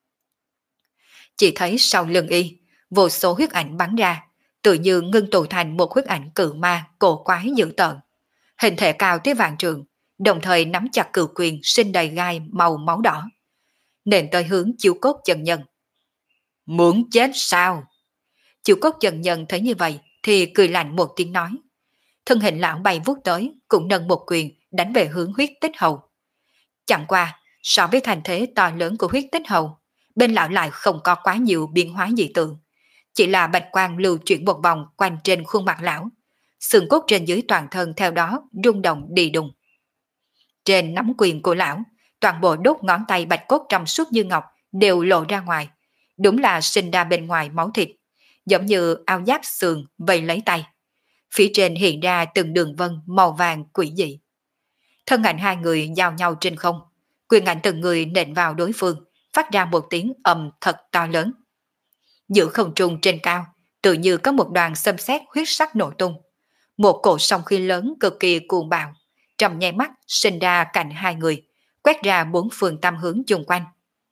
Chỉ thấy sau lưng y, vô số huyết ảnh bắn ra, tự như ngưng tụ thành một huyết ảnh cự ma cổ quái dữ tợn. Hình thể cao tới vạn trường, đồng thời nắm chặt cự quyền sinh đầy gai màu máu đỏ. Nện tới hướng Chiêu Cốt chân nhân. Muốn chết sao? Chiêu Cốt chân nhân thấy như vậy thì cười lạnh một tiếng nói. Thân hình lão bay vút tới, cũng nâng một quyền đánh về hướng Huyết Tích Hầu. Chẳng qua, so với thành thế to lớn của Huyết Tích Hầu, bên lão lại không có quá nhiều biến hóa dị tượng. Chỉ là bạch quang lưu chuyển một vòng quanh trên khuôn mặt lão, xương cốt trên dưới toàn thân theo đó rung động đi đùng. Trên nắm quyền của lão, toàn bộ đốt ngón tay bạch cốt trong suốt như ngọc đều lộ ra ngoài, đúng là sinh ra bên ngoài máu thịt, giống như áo giáp sườn vây lấy tay. Phía trên hiện ra từng đường vân màu vàng quỷ dị. Thân ảnh hai người giao nhau trên không, quyền ảnh từng người nện vào đối phương, phát ra một tiếng ầm thật to lớn. Giữa không trung trên cao, tự như có một đoàn xâm xét huyết sắc nổ tung. Một cổ sóng khí lớn cực kỳ cuồng bạo, trong nháy mắt sinh ra cạnh hai người, quét ra bốn phương tam hướng chung quanh.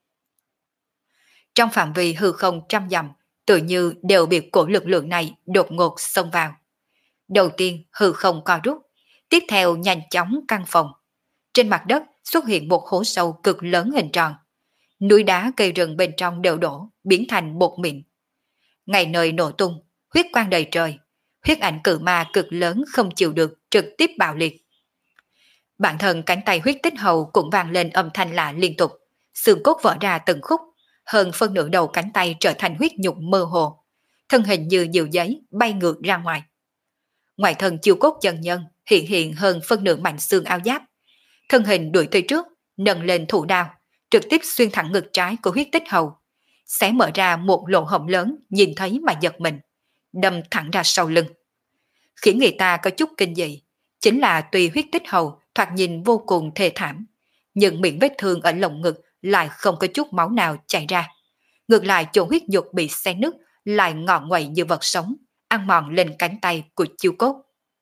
Trong phạm vi hư không trăm dặm, tự như đều bị cổ lực lượng này đột ngột xông vào. Đầu tiên hư không co rút, tiếp theo nhanh chóng căng phòng. Trên mặt đất xuất hiện một hố sâu cực lớn hình tròn. Núi đá cây rừng bên trong đều đổ, biến thành bột mịn. Ngày nơi nổ tung, huyết quang đầy trời, huyết ảnh cự ma cực lớn không chịu được trực tiếp bạo liệt. Bản thân cánh tay Huyết Tích Hầu cũng vang lên âm thanh lạ liên tục, xương cốt vỡ ra từng khúc, hơn phân nửa đầu cánh tay trở thành huyết nhục mơ hồ, thân hình như diều giấy bay ngược ra ngoài. Ngoài thân Chiêu Cốt chân nhân hiện hiện hơn phân nửa mảnh xương áo giáp, thân hình đuổi tới trước, nâng lên thủ đao, trực tiếp xuyên thẳng ngực trái của Huyết Tích Hầu, xé mở ra một lỗ hổng lớn, nhìn thấy mà giật mình, đâm thẳng ra sau lưng. Khiến người ta có chút kinh dị, chính là tuy Huyết Tích Hầu thoạt nhìn vô cùng thê thảm, nhưng miệng vết thương ở lồng ngực lại không có chút máu nào chảy ra. Ngược lại chỗ huyết nhục bị xé nứt lại ngọ nguậy như vật sống, ăn mòn lên cánh tay của Chiêu Cốt.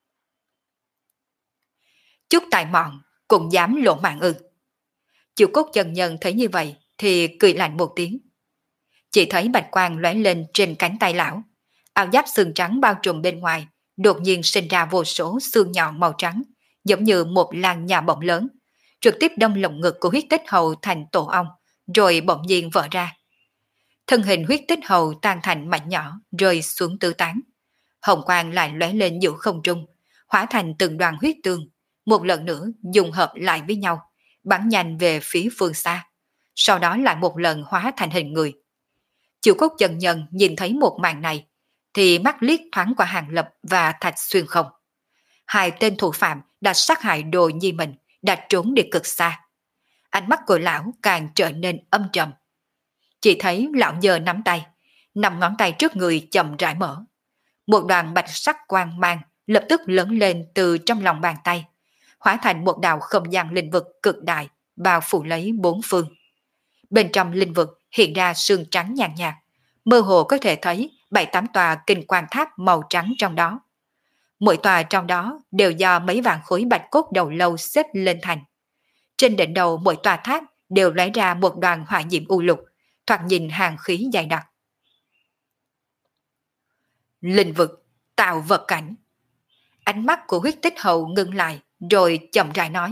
Chút tài mọn cũng dám lộ mạng ư? Chiêu Cốt chân nhân thấy như vậy thì cười lạnh một tiếng. Chỉ thấy bạch quang lóe lên trên cánh tay lão. Áo giáp xương trắng bao trùm bên ngoài, đột nhiên sinh ra vô số xương nhọn màu trắng, giống như một làn nhà bọng lớn, trực tiếp đâm lồng ngực của huyết tích hầu thành tổ ong, rồi bỗng nhiên vỡ ra. Thân hình huyết tích hầu tan thành mảnh nhỏ, rơi xuống tứ tán. Hồng quang lại lóe lên giữa không trung, hóa thành từng đoàn huyết tương, một lần nữa dùng hợp lại với nhau, bắn nhanh về phía phương xa. Sau đó lại một lần hóa thành hình người. Chịu cốt chân nhân nhìn thấy một màn này, thì mắt liếc thoáng qua Hàng Lập và Thạch Xuyên không. Hai tên thủ phạm đã sát hại đồ nhi mình, đã trốn đi cực xa. Ánh mắt của lão càng trở nên âm trầm. Chỉ thấy lão giơ nắm tay, năm ngón tay trước người chậm rãi mở. Một đoàn bạch sắc quang mang lập tức lớn lên từ trong lòng bàn tay, hóa thành một đạo không gian linh vực cực đại, bao phủ lấy bốn phương. Bên trong linh vực hiện ra sương trắng nhàn nhạt, mơ hồ có thể thấy bảy tám tòa kinh quan tháp màu trắng trong đó. Mỗi tòa trong đó đều do mấy vạn khối bạch cốt đầu lâu xếp lên thành. Trên đỉnh đầu mỗi tòa tháp đều lấy ra một đoàn hỏa diễm u lục, thoạt nhìn hàng khí dày đặc. Linh vực, tạo vật cảnh. Ánh mắt của huyết tích hầu ngưng lại, rồi chậm rãi nói.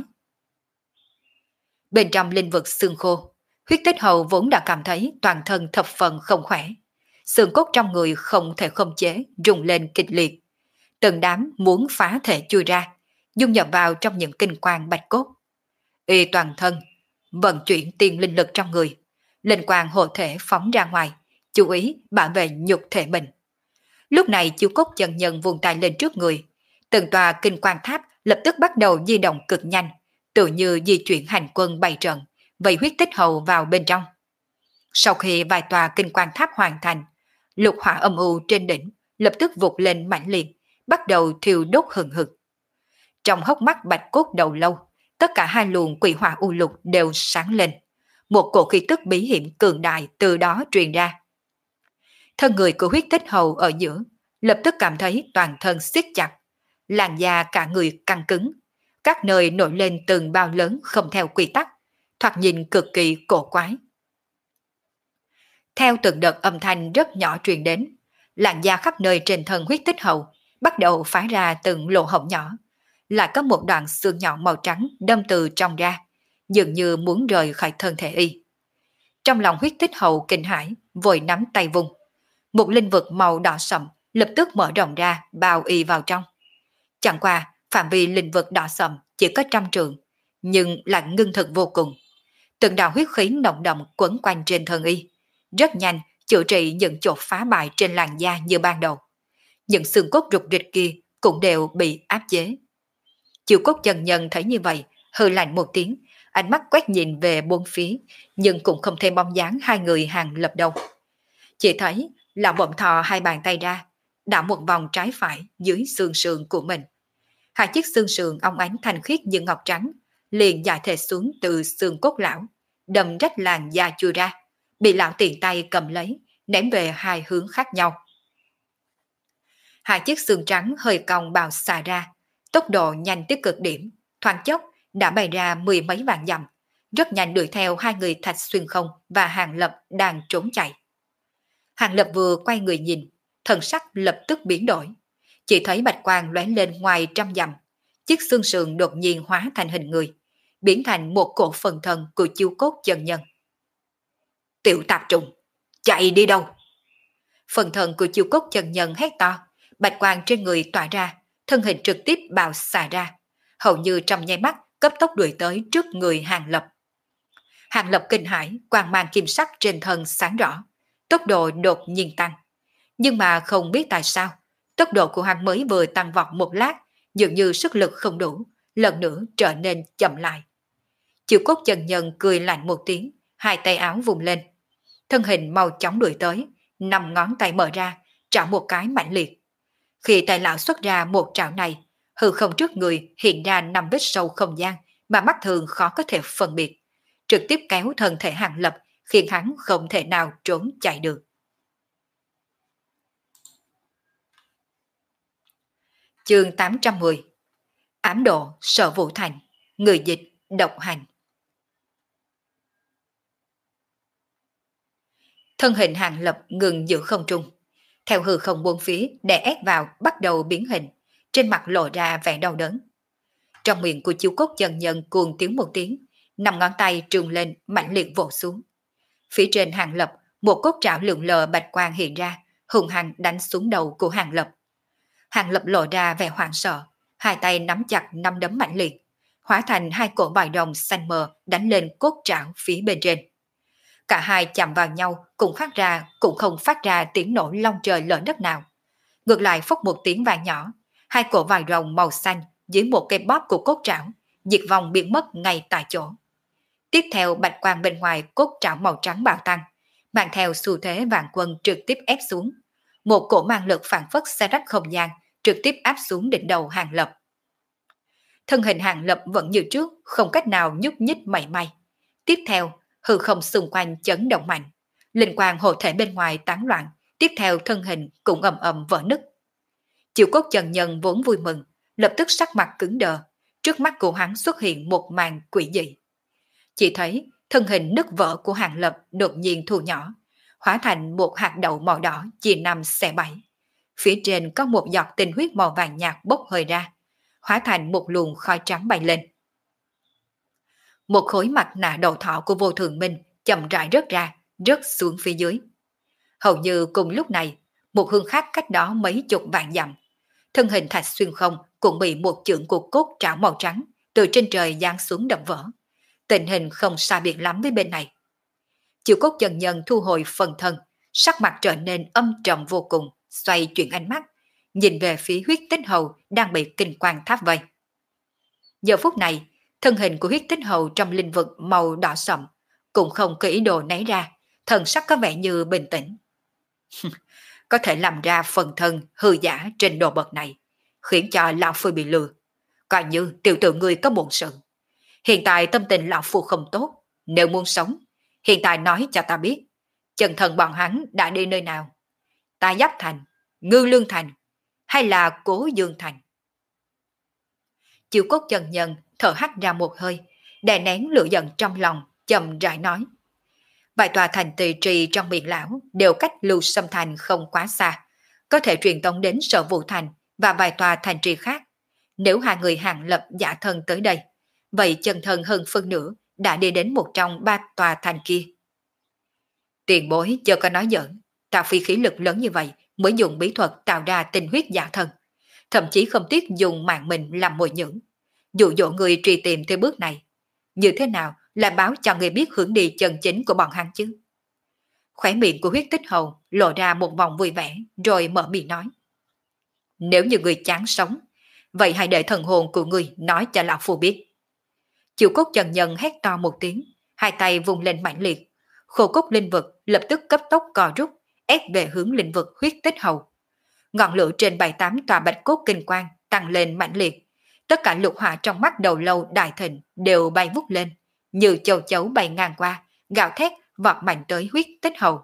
Bên trong linh vực xương khô, huyết tích hầu vốn đã cảm thấy toàn thân thập phần không khỏe. Xương cốt trong người không thể khống chế, rung lên kịch liệt. Từng đám muốn phá thể chui ra, dung nhập vào trong những kinh quang bạch cốt. Y toàn thân, vận chuyển tiên linh lực trong người. Linh quang hộ thể phóng ra ngoài, chú ý bảo vệ nhục thể mình. Lúc này chiêu cốt chân nhân vùng tay lên trước người. Từng tòa kinh quang tháp lập tức bắt đầu di động cực nhanh, tự như di chuyển hành quân bày trận, vây huyết tích hầu vào bên trong. Sau khi vài tòa kinh quang tháp hoàn thành, lục hỏa âm u trên đỉnh lập tức vụt lên mãnh liệt, bắt đầu thiêu đốt hừng hực. Trong hốc mắt bạch cốt đầu lâu, tất cả hai luồng quỷ hỏa u lục đều sáng lên. Một cổ khí tức bí hiểm cường đại từ đó truyền ra. Thân người của huyết tích hầu ở giữa lập tức cảm thấy toàn thân siết chặt, làn da cả người căng cứng, các nơi nổi lên từng bao lớn không theo quy tắc, thoạt nhìn cực kỳ cổ quái. Theo từng đợt âm thanh rất nhỏ truyền đến, làn da khắp nơi trên thân huyết tích hầu bắt đầu phá ra từng lỗ hổng nhỏ, lại có một đoạn xương nhọn màu trắng đâm từ trong ra, dường như muốn rời khỏi thân thể y. Trong lòng huyết tích hầu kinh hãi, vội nắm tay vùng. Một linh vực màu đỏ sậm lập tức mở rộng ra, bao y vào trong. Chẳng qua, phạm vi linh vực đỏ sậm chỉ có trăm trượng, nhưng lại ngưng thực vô cùng. Từng đạo huyết khí nồng đậm quấn quanh trên thân y, rất nhanh chữa trị những chỗ phá bại trên làn da như ban đầu. Những xương cốt rục rịch kia cũng đều bị áp chế. Chiêu cốt chân nhân thấy như vậy, hừ lạnh một tiếng, ánh mắt quét nhìn về bốn phía, nhưng cũng không thêm bóng dáng hai người Hàng Lập đâu. Chỉ thấy lão bỗng thò hai bàn tay ra, đảo một vòng trái phải dưới xương sườn của mình. Hai chiếc xương sườn óng ánh thanh khiết như ngọc trắng, liền giải thể xuống từ xương cốt lão, đâm rách làn da chui ra, bị lão tiện tay cầm lấy, ném về hai hướng khác nhau. Hai chiếc xương trắng hơi cong bào xà ra, tốc độ nhanh tới cực điểm, thoáng chốc đã bay ra mười mấy vạn dặm, rất nhanh đuổi theo hai người Thạch Xuyên không và Hàng Lập đang trốn chạy. Hàng Lập vừa quay người nhìn, thần sắc lập tức biến đổi, chỉ thấy bạch quang lóe lên ngoài trăm dặm, chiếc xương sườn đột nhiên hóa thành hình người, biến thành một cổ phần thân của chiêu cốt chân nhân. Tiểu tạp trùng, chạy đi đâu? Phần thân của chiêu cốt chân nhân hét to, bạch quang trên người tỏa ra, thân hình trực tiếp bào xà ra, hầu như trong nháy mắt cấp tốc đuổi tới trước người Hàng Lập. Hàng Lập kinh hãi, quang mang kim sắc trên thân sáng rõ, tốc độ đột nhiên tăng. Nhưng mà không biết tại sao, tốc độ của hắn mới vừa tăng vọt một lát, dường như sức lực không đủ, lần nữa trở nên chậm lại. Chiêu cốt chân nhân cười lạnh một tiếng, hai tay áo vùng lên. Thân hình mau chóng đuổi tới, năm ngón tay mở ra, trảo một cái mạnh liệt. Khi tay lão xuất ra một trảo này, hư không trước người hiện ra năm vết sâu không gian mà mắt thường khó có thể phân biệt, trực tiếp kéo thân thể Hàng Lập, khiến hắn không thể nào trốn chạy được. Chương tám trăm mười. Ám độ Sở Vũ Thành. Người dịch độc hành. Thân hình Hàng Lập ngừng giữa không trung. Theo hư không buông phía đè ép vào bắt đầu biến hình, trên mặt lộ ra vẻ đau đớn. Trong miệng của Chiêu Cốt Chân Nhân cuồng tiếng một tiếng, năm ngón tay trương lên mạnh liệt vỗ xuống. Phía trên Hàng Lập, một cốt trảo lượn lờ bạch quang hiện ra, hùng hăng đánh xuống đầu của Hàng Lập. Hàng Lập lộ ra vẻ hoảng sợ, hai tay nắm chặt năm đấm mạnh liệt, hóa thành hai cổ vòi rồng xanh mờ đánh lên cốt trảo phía bên trên. Cả hai chạm vào nhau cũng phát ra cũng không phát ra tiếng nổ long trời lở đất nào. Ngược lại phốc một tiếng vang nhỏ, hai cổ vòi rồng màu xanh dưới một cây bóp của cốt trảo, diệt vong biến mất ngay tại chỗ. Tiếp theo bạch quang bên ngoài cốt trảo màu trắng bạo tăng, mang theo xu thế vạn quân trực tiếp ép xuống. Một cổ mang lực phản phất xe rách không gian, trực tiếp áp xuống đỉnh đầu Hàng Lập. Thân hình Hàng Lập vẫn như trước, không cách nào nhúc nhích mảy may. Tiếp theo, hư không xung quanh chấn động mạnh, linh quang hộ thể bên ngoài tán loạn, tiếp theo thân hình cũng ầm ầm vỡ nứt. Chiêu Cốt Chân Nhân vốn vui mừng, lập tức sắc mặt cứng đờ, trước mắt của hắn xuất hiện một màn quỷ dị. Chỉ thấy thân hình nứt vỡ của Hàng Lập đột nhiên thu nhỏ, hóa thành một hạt đậu màu đỏ chia năm xẻ bảy. Phía trên có một giọt tinh huyết màu vàng nhạt bốc hơi ra, hóa thành một luồng khói trắng bay lên. Một khối mặt nạ đầu thọ của Vô Thường Minh chậm rãi rớt ra, rớt xuống phía dưới. Hầu như cùng lúc này, một hương khác cách đó mấy chục vạn dặm, thân hình Thạch Xuyên Không cũng bị một chưởng của cốt trảo màu trắng từ trên trời giáng xuống đập vỡ. Tình hình không xa biệt lắm với bên này. Chiêu Cốt Chân Nhân thu hồi phần thân, sắc mặt trở nên âm trầm vô cùng, xoay chuyển ánh mắt, nhìn về phía Huyết Tích Hầu đang bị kinh quang tháp vây. Giờ phút này, thân hình của Huyết Tích Hầu trong linh vực màu đỏ sậm cũng không có ý đồ nảy ra, thần sắc có vẻ như bình tĩnh. Có thể làm ra phần thân hư giả trên đồ bậc này, khiến cho lão phu bị lừa, coi như tiểu tử ngươi có bổn sự. Hiện tại tâm tình lão phu không tốt, nếu muốn sống, hiện tại nói cho ta biết, chân thần bọn hắn đã đi nơi nào? Ta Giáp Thành, Ngư Lương Thành, hay là Cố Dương Thành? Chiêu Cốt Chân Nhân thở hắt ra một hơi, đè nén lửa giận trong lòng, chậm rãi nói. Vài tòa thành tỳ trì trong miệng lão đều cách Lưu Sâm Thành không quá xa, có thể truyền tống đến Sở Vũ Thành và vài tòa thành trì khác. Nếu hai người Hàng Lập giả thân tới đây, vậy chân thần hơn phân nửa đã đi đến một trong ba tòa thành kia. Tiền bối chưa có nói giỡn, ta phi khí lực lớn như vậy mới dùng bí thuật tạo ra tinh huyết giả thân, thậm chí không tiếc dùng mạng mình làm mồi nhẫn, dụ dỗ người truy tìm tới bước này. Như thế nào là báo cho người biết hướng đi chân chính của bọn hắn chứ? Khóe miệng của Huyết Tích Hầu lộ ra một vòng vui vẻ, rồi mở miệng nói. Nếu như người chán sống, vậy hãy để thần hồn của người nói cho lão phu biết. Chiêu Cốt Chân Nhân hét to một tiếng, hai tay vùng lên mạnh liệt, khô cốt linh vực lập tức cấp tốc cò rút, ép về hướng linh vực Huyết Tích Hầu. Ngọn lửa trên bảy tám tòa bạch cốt kinh quang tăng lên mạnh liệt, tất cả lục hỏa trong mắt đầu lâu đại thịnh đều bay vút lên, như châu chấu bay ngang qua, gào thét vọt mạnh tới Huyết Tích Hầu.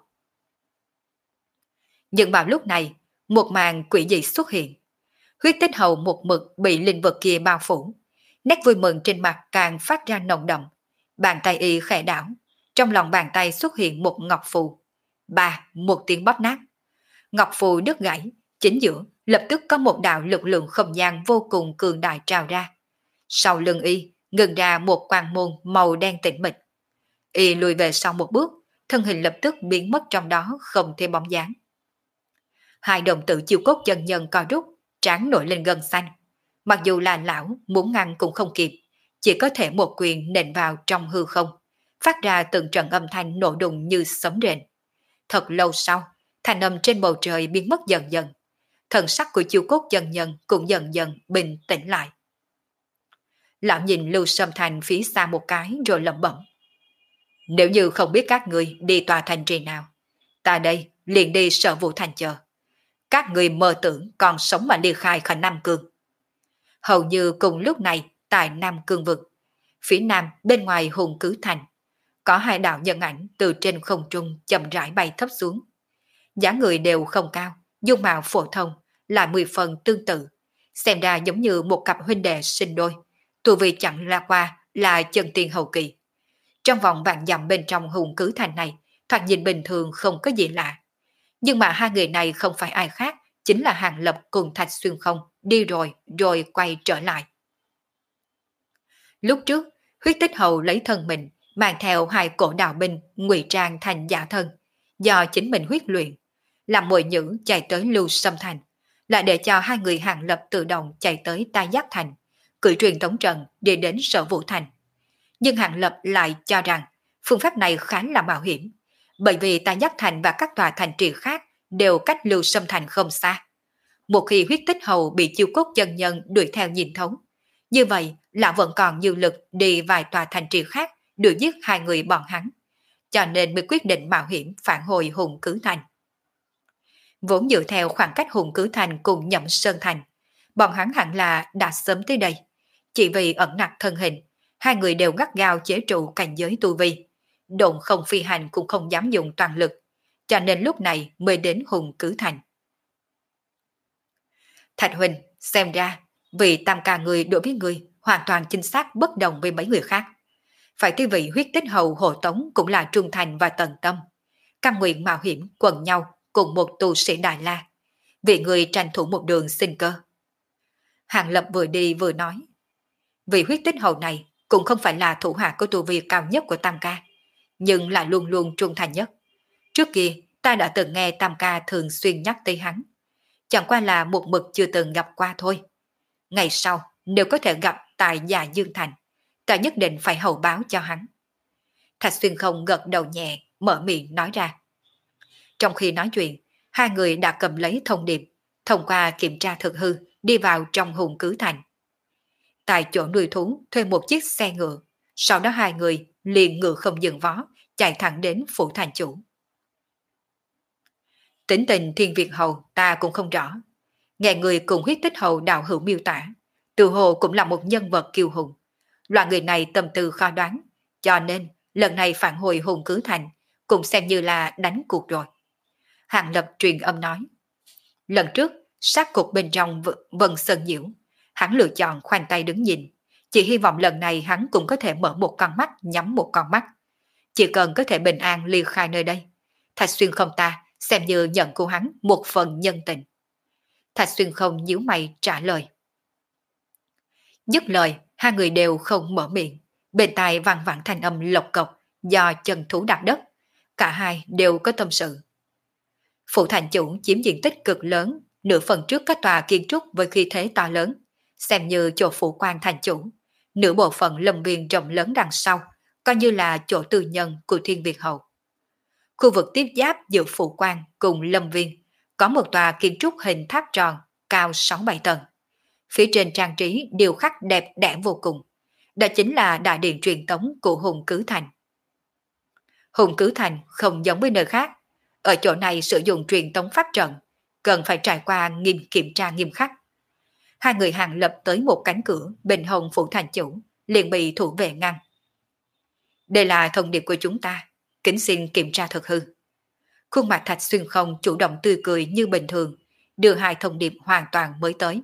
Nhưng vào lúc này, một màn quỷ dị xuất hiện. Huyết Tích Hầu một mực bị linh vực kia bao phủ, nét vui mừng trên mặt càng phát ra nồng đậm. Bàn tay y khẽ đảo, trong lòng bàn tay xuất hiện một ngọc phù. Ba, một tiếng bóp nát. Ngọc phù đứt gãy, chính giữa lập tức có một đạo lực lượng không gian vô cùng cường đại trào ra. Sau lưng y ngừng ra một quang môn màu đen tĩnh mịch. Y lùi về sau một bước, thân hình lập tức biến mất trong đó không thêm bóng dáng. Hai đồng tử Chiêu Cốt Chân Nhân co rút, trán nổi lên gân xanh. Mặc dù là lão muốn ngăn cũng không kịp, chỉ có thể một quyền nện vào trong hư không, phát ra từng trận âm thanh nổ đùng như sấm rền. Thật lâu sau, thanh âm trên bầu trời biến mất dần dần. Thần sắc của Chiêu Cốt Chân Nhân cũng dần dần bình tĩnh lại. Lão nhìn Lưu Sâm Thành phía xa một cái rồi lẩm bẩm. Nếu như không biết các người đi tòa thành trì nào, ta đây liền đi Sở Vũ Thành chờ. Các người mơ tưởng còn sống mà ly khai khỏi Nam Cương. Hầu như cùng lúc này tại Nam Cương vực, phía nam bên ngoài Hùng Cứ Thành, có hai đạo nhân ảnh từ trên không trung chậm rãi bay thấp xuống. Dáng người đều không cao, dung mạo phổ thông, lại mười phần tương tự, xem ra giống như một cặp huynh đệ sinh đôi, tu vi chẳng là qua là chân tiên hậu kỳ. Trong vòng vạn dặm bên trong Hùng Cứ Thành này, thoạt nhìn bình thường không có gì lạ. Nhưng mà hai người này không phải ai khác, chính là Hàng Lập cùng Thạch Xuyên Không, đi rồi, rồi quay trở lại. Lúc trước, huyết tích hầu lấy thân mình, mang theo hai cổ đạo binh ngụy trang thành giả thân, do chính mình huyết luyện, làm mồi nhữ chạy tới Lưu Sâm Thành, là để cho hai người Hàng Lập tự động chạy tới Tai Giác Thành, cử truyền tống trận đi đến Sở Vũ Thành. Nhưng Hàng Lập lại cho rằng phương pháp này khá là mạo hiểm, bởi vì Tai Giác Thành và các tòa thành trì khác đều cách Lưu Sâm Thành không xa. Một khi huyết tích hầu bị chiêu cốt chân nhân đuổi theo nhìn thấu, như vậy là vẫn còn nhiều lực đi vài tòa thành trì khác đuổi giết hai người bọn hắn, cho nên mới quyết định mạo hiểm phản hồi Hùng Cứ Thành. Vốn dựa theo khoảng cách Hùng Cứ Thành cùng Nhậm Sơn Thành, bọn hắn hẳn là đã sớm tới đây. Chỉ vì ẩn nặc thân hình, hai người đều gắt gao chế trụ cảnh giới tu vi, độn không phi hành cũng không dám dùng toàn lực, cho nên lúc này mới đến Hùng Cứ Thành. Thạch huynh, xem ra vị tam ca người đối với người hoàn toàn chính xác bất đồng với mấy người khác. Phải tư vị huyết tích hầu hộ tống cũng là trung thành và tận tâm, cam nguyện mạo hiểm quần nhau cùng một tu sĩ Đại La, vì người tranh thủ một đường sinh cơ. Hàng Lập vừa đi vừa nói, vị huyết tích hầu này cũng không phải là thủ hạ có tu vi cao nhất của tam ca, nhưng là luôn luôn trung thành nhất. Trước kia ta đã từng nghe tam ca thường xuyên nhắc tới hắn, chẳng qua là một mực chưa từng gặp qua thôi. Ngày sau nếu có thể gặp tại Dạ Dương Thành, ta nhất định phải hậu báo cho hắn. Thạch Xuyên Không gật đầu nhẹ, mở miệng nói ra. Trong khi nói chuyện, hai người đã cầm lấy thông điệp, thông qua kiểm tra thực hư, đi vào trong Hùng Cứ Thành. Tại chỗ nuôi thú thuê một chiếc xe ngựa, sau đó hai người liền ngựa không dừng vó, chạy thẳng đến phủ thành chủ. Tính tình Thiên Việt Hầu ta cũng không rõ, nghe người cùng huyết tích hầu đạo hữu miêu tả, tự hồ cũng là một nhân vật kiêu hùng. Loại người này tâm tư khó đoán, cho nên lần này phản hồi Hùng Cứ Thành cũng xem như là đánh cuộc rồi. Hàng Lập truyền âm nói, lần trước sát cục bên trong v- Vân Sơn Nhiễu, hắn lựa chọn khoanh tay đứng nhìn, chỉ hy vọng lần này hắn cũng có thể mở một con mắt nhắm một con mắt, chỉ cần có thể bình an ly khai nơi đây, Thạch Xuyên Không ta xem như nhận của hắn một phần nhân tình. Thạch Xuyên Không nhíu mày trả lời. Dứt lời, hai người đều không mở miệng, bên tai vang vẳng thanh âm lộc cộc do chân thú đạp đất, cả hai đều có tâm sự. Phủ thành chủ chiếm diện tích cực lớn, nửa phần trước các tòa kiến trúc với khí thế to lớn, xem như chỗ phủ quan thành chủ, nửa bộ phận lâm viên rộng lớn đằng sau, coi như là chỗ tư nhân của Thiên Việt Hầu. Khu vực tiếp giáp giữa phủ quan cùng lâm viên, có một tòa kiến trúc hình tháp tròn, cao sáu bảy tầng. Phía trên trang trí điêu khắc đẹp đẽ vô cùng. Đó chính là đại điện truyền tống của Hùng Cứ Thành. Hùng Cứ Thành không giống với nơi khác. Ở chỗ này sử dụng truyền tống pháp trận, cần phải trải qua nghiêm kiểm tra nghiêm khắc. Hai người Hàng Lập tới một cánh cửa bên hông phủ thành chủ, liền bị thủ vệ ngăn. Đây là thông điệp của chúng ta, kính xin kiểm tra thực hư. Khuôn mặt Thạch Xuyên Không chủ động tươi cười như bình thường, đưa hai thông điệp hoàn toàn mới tới.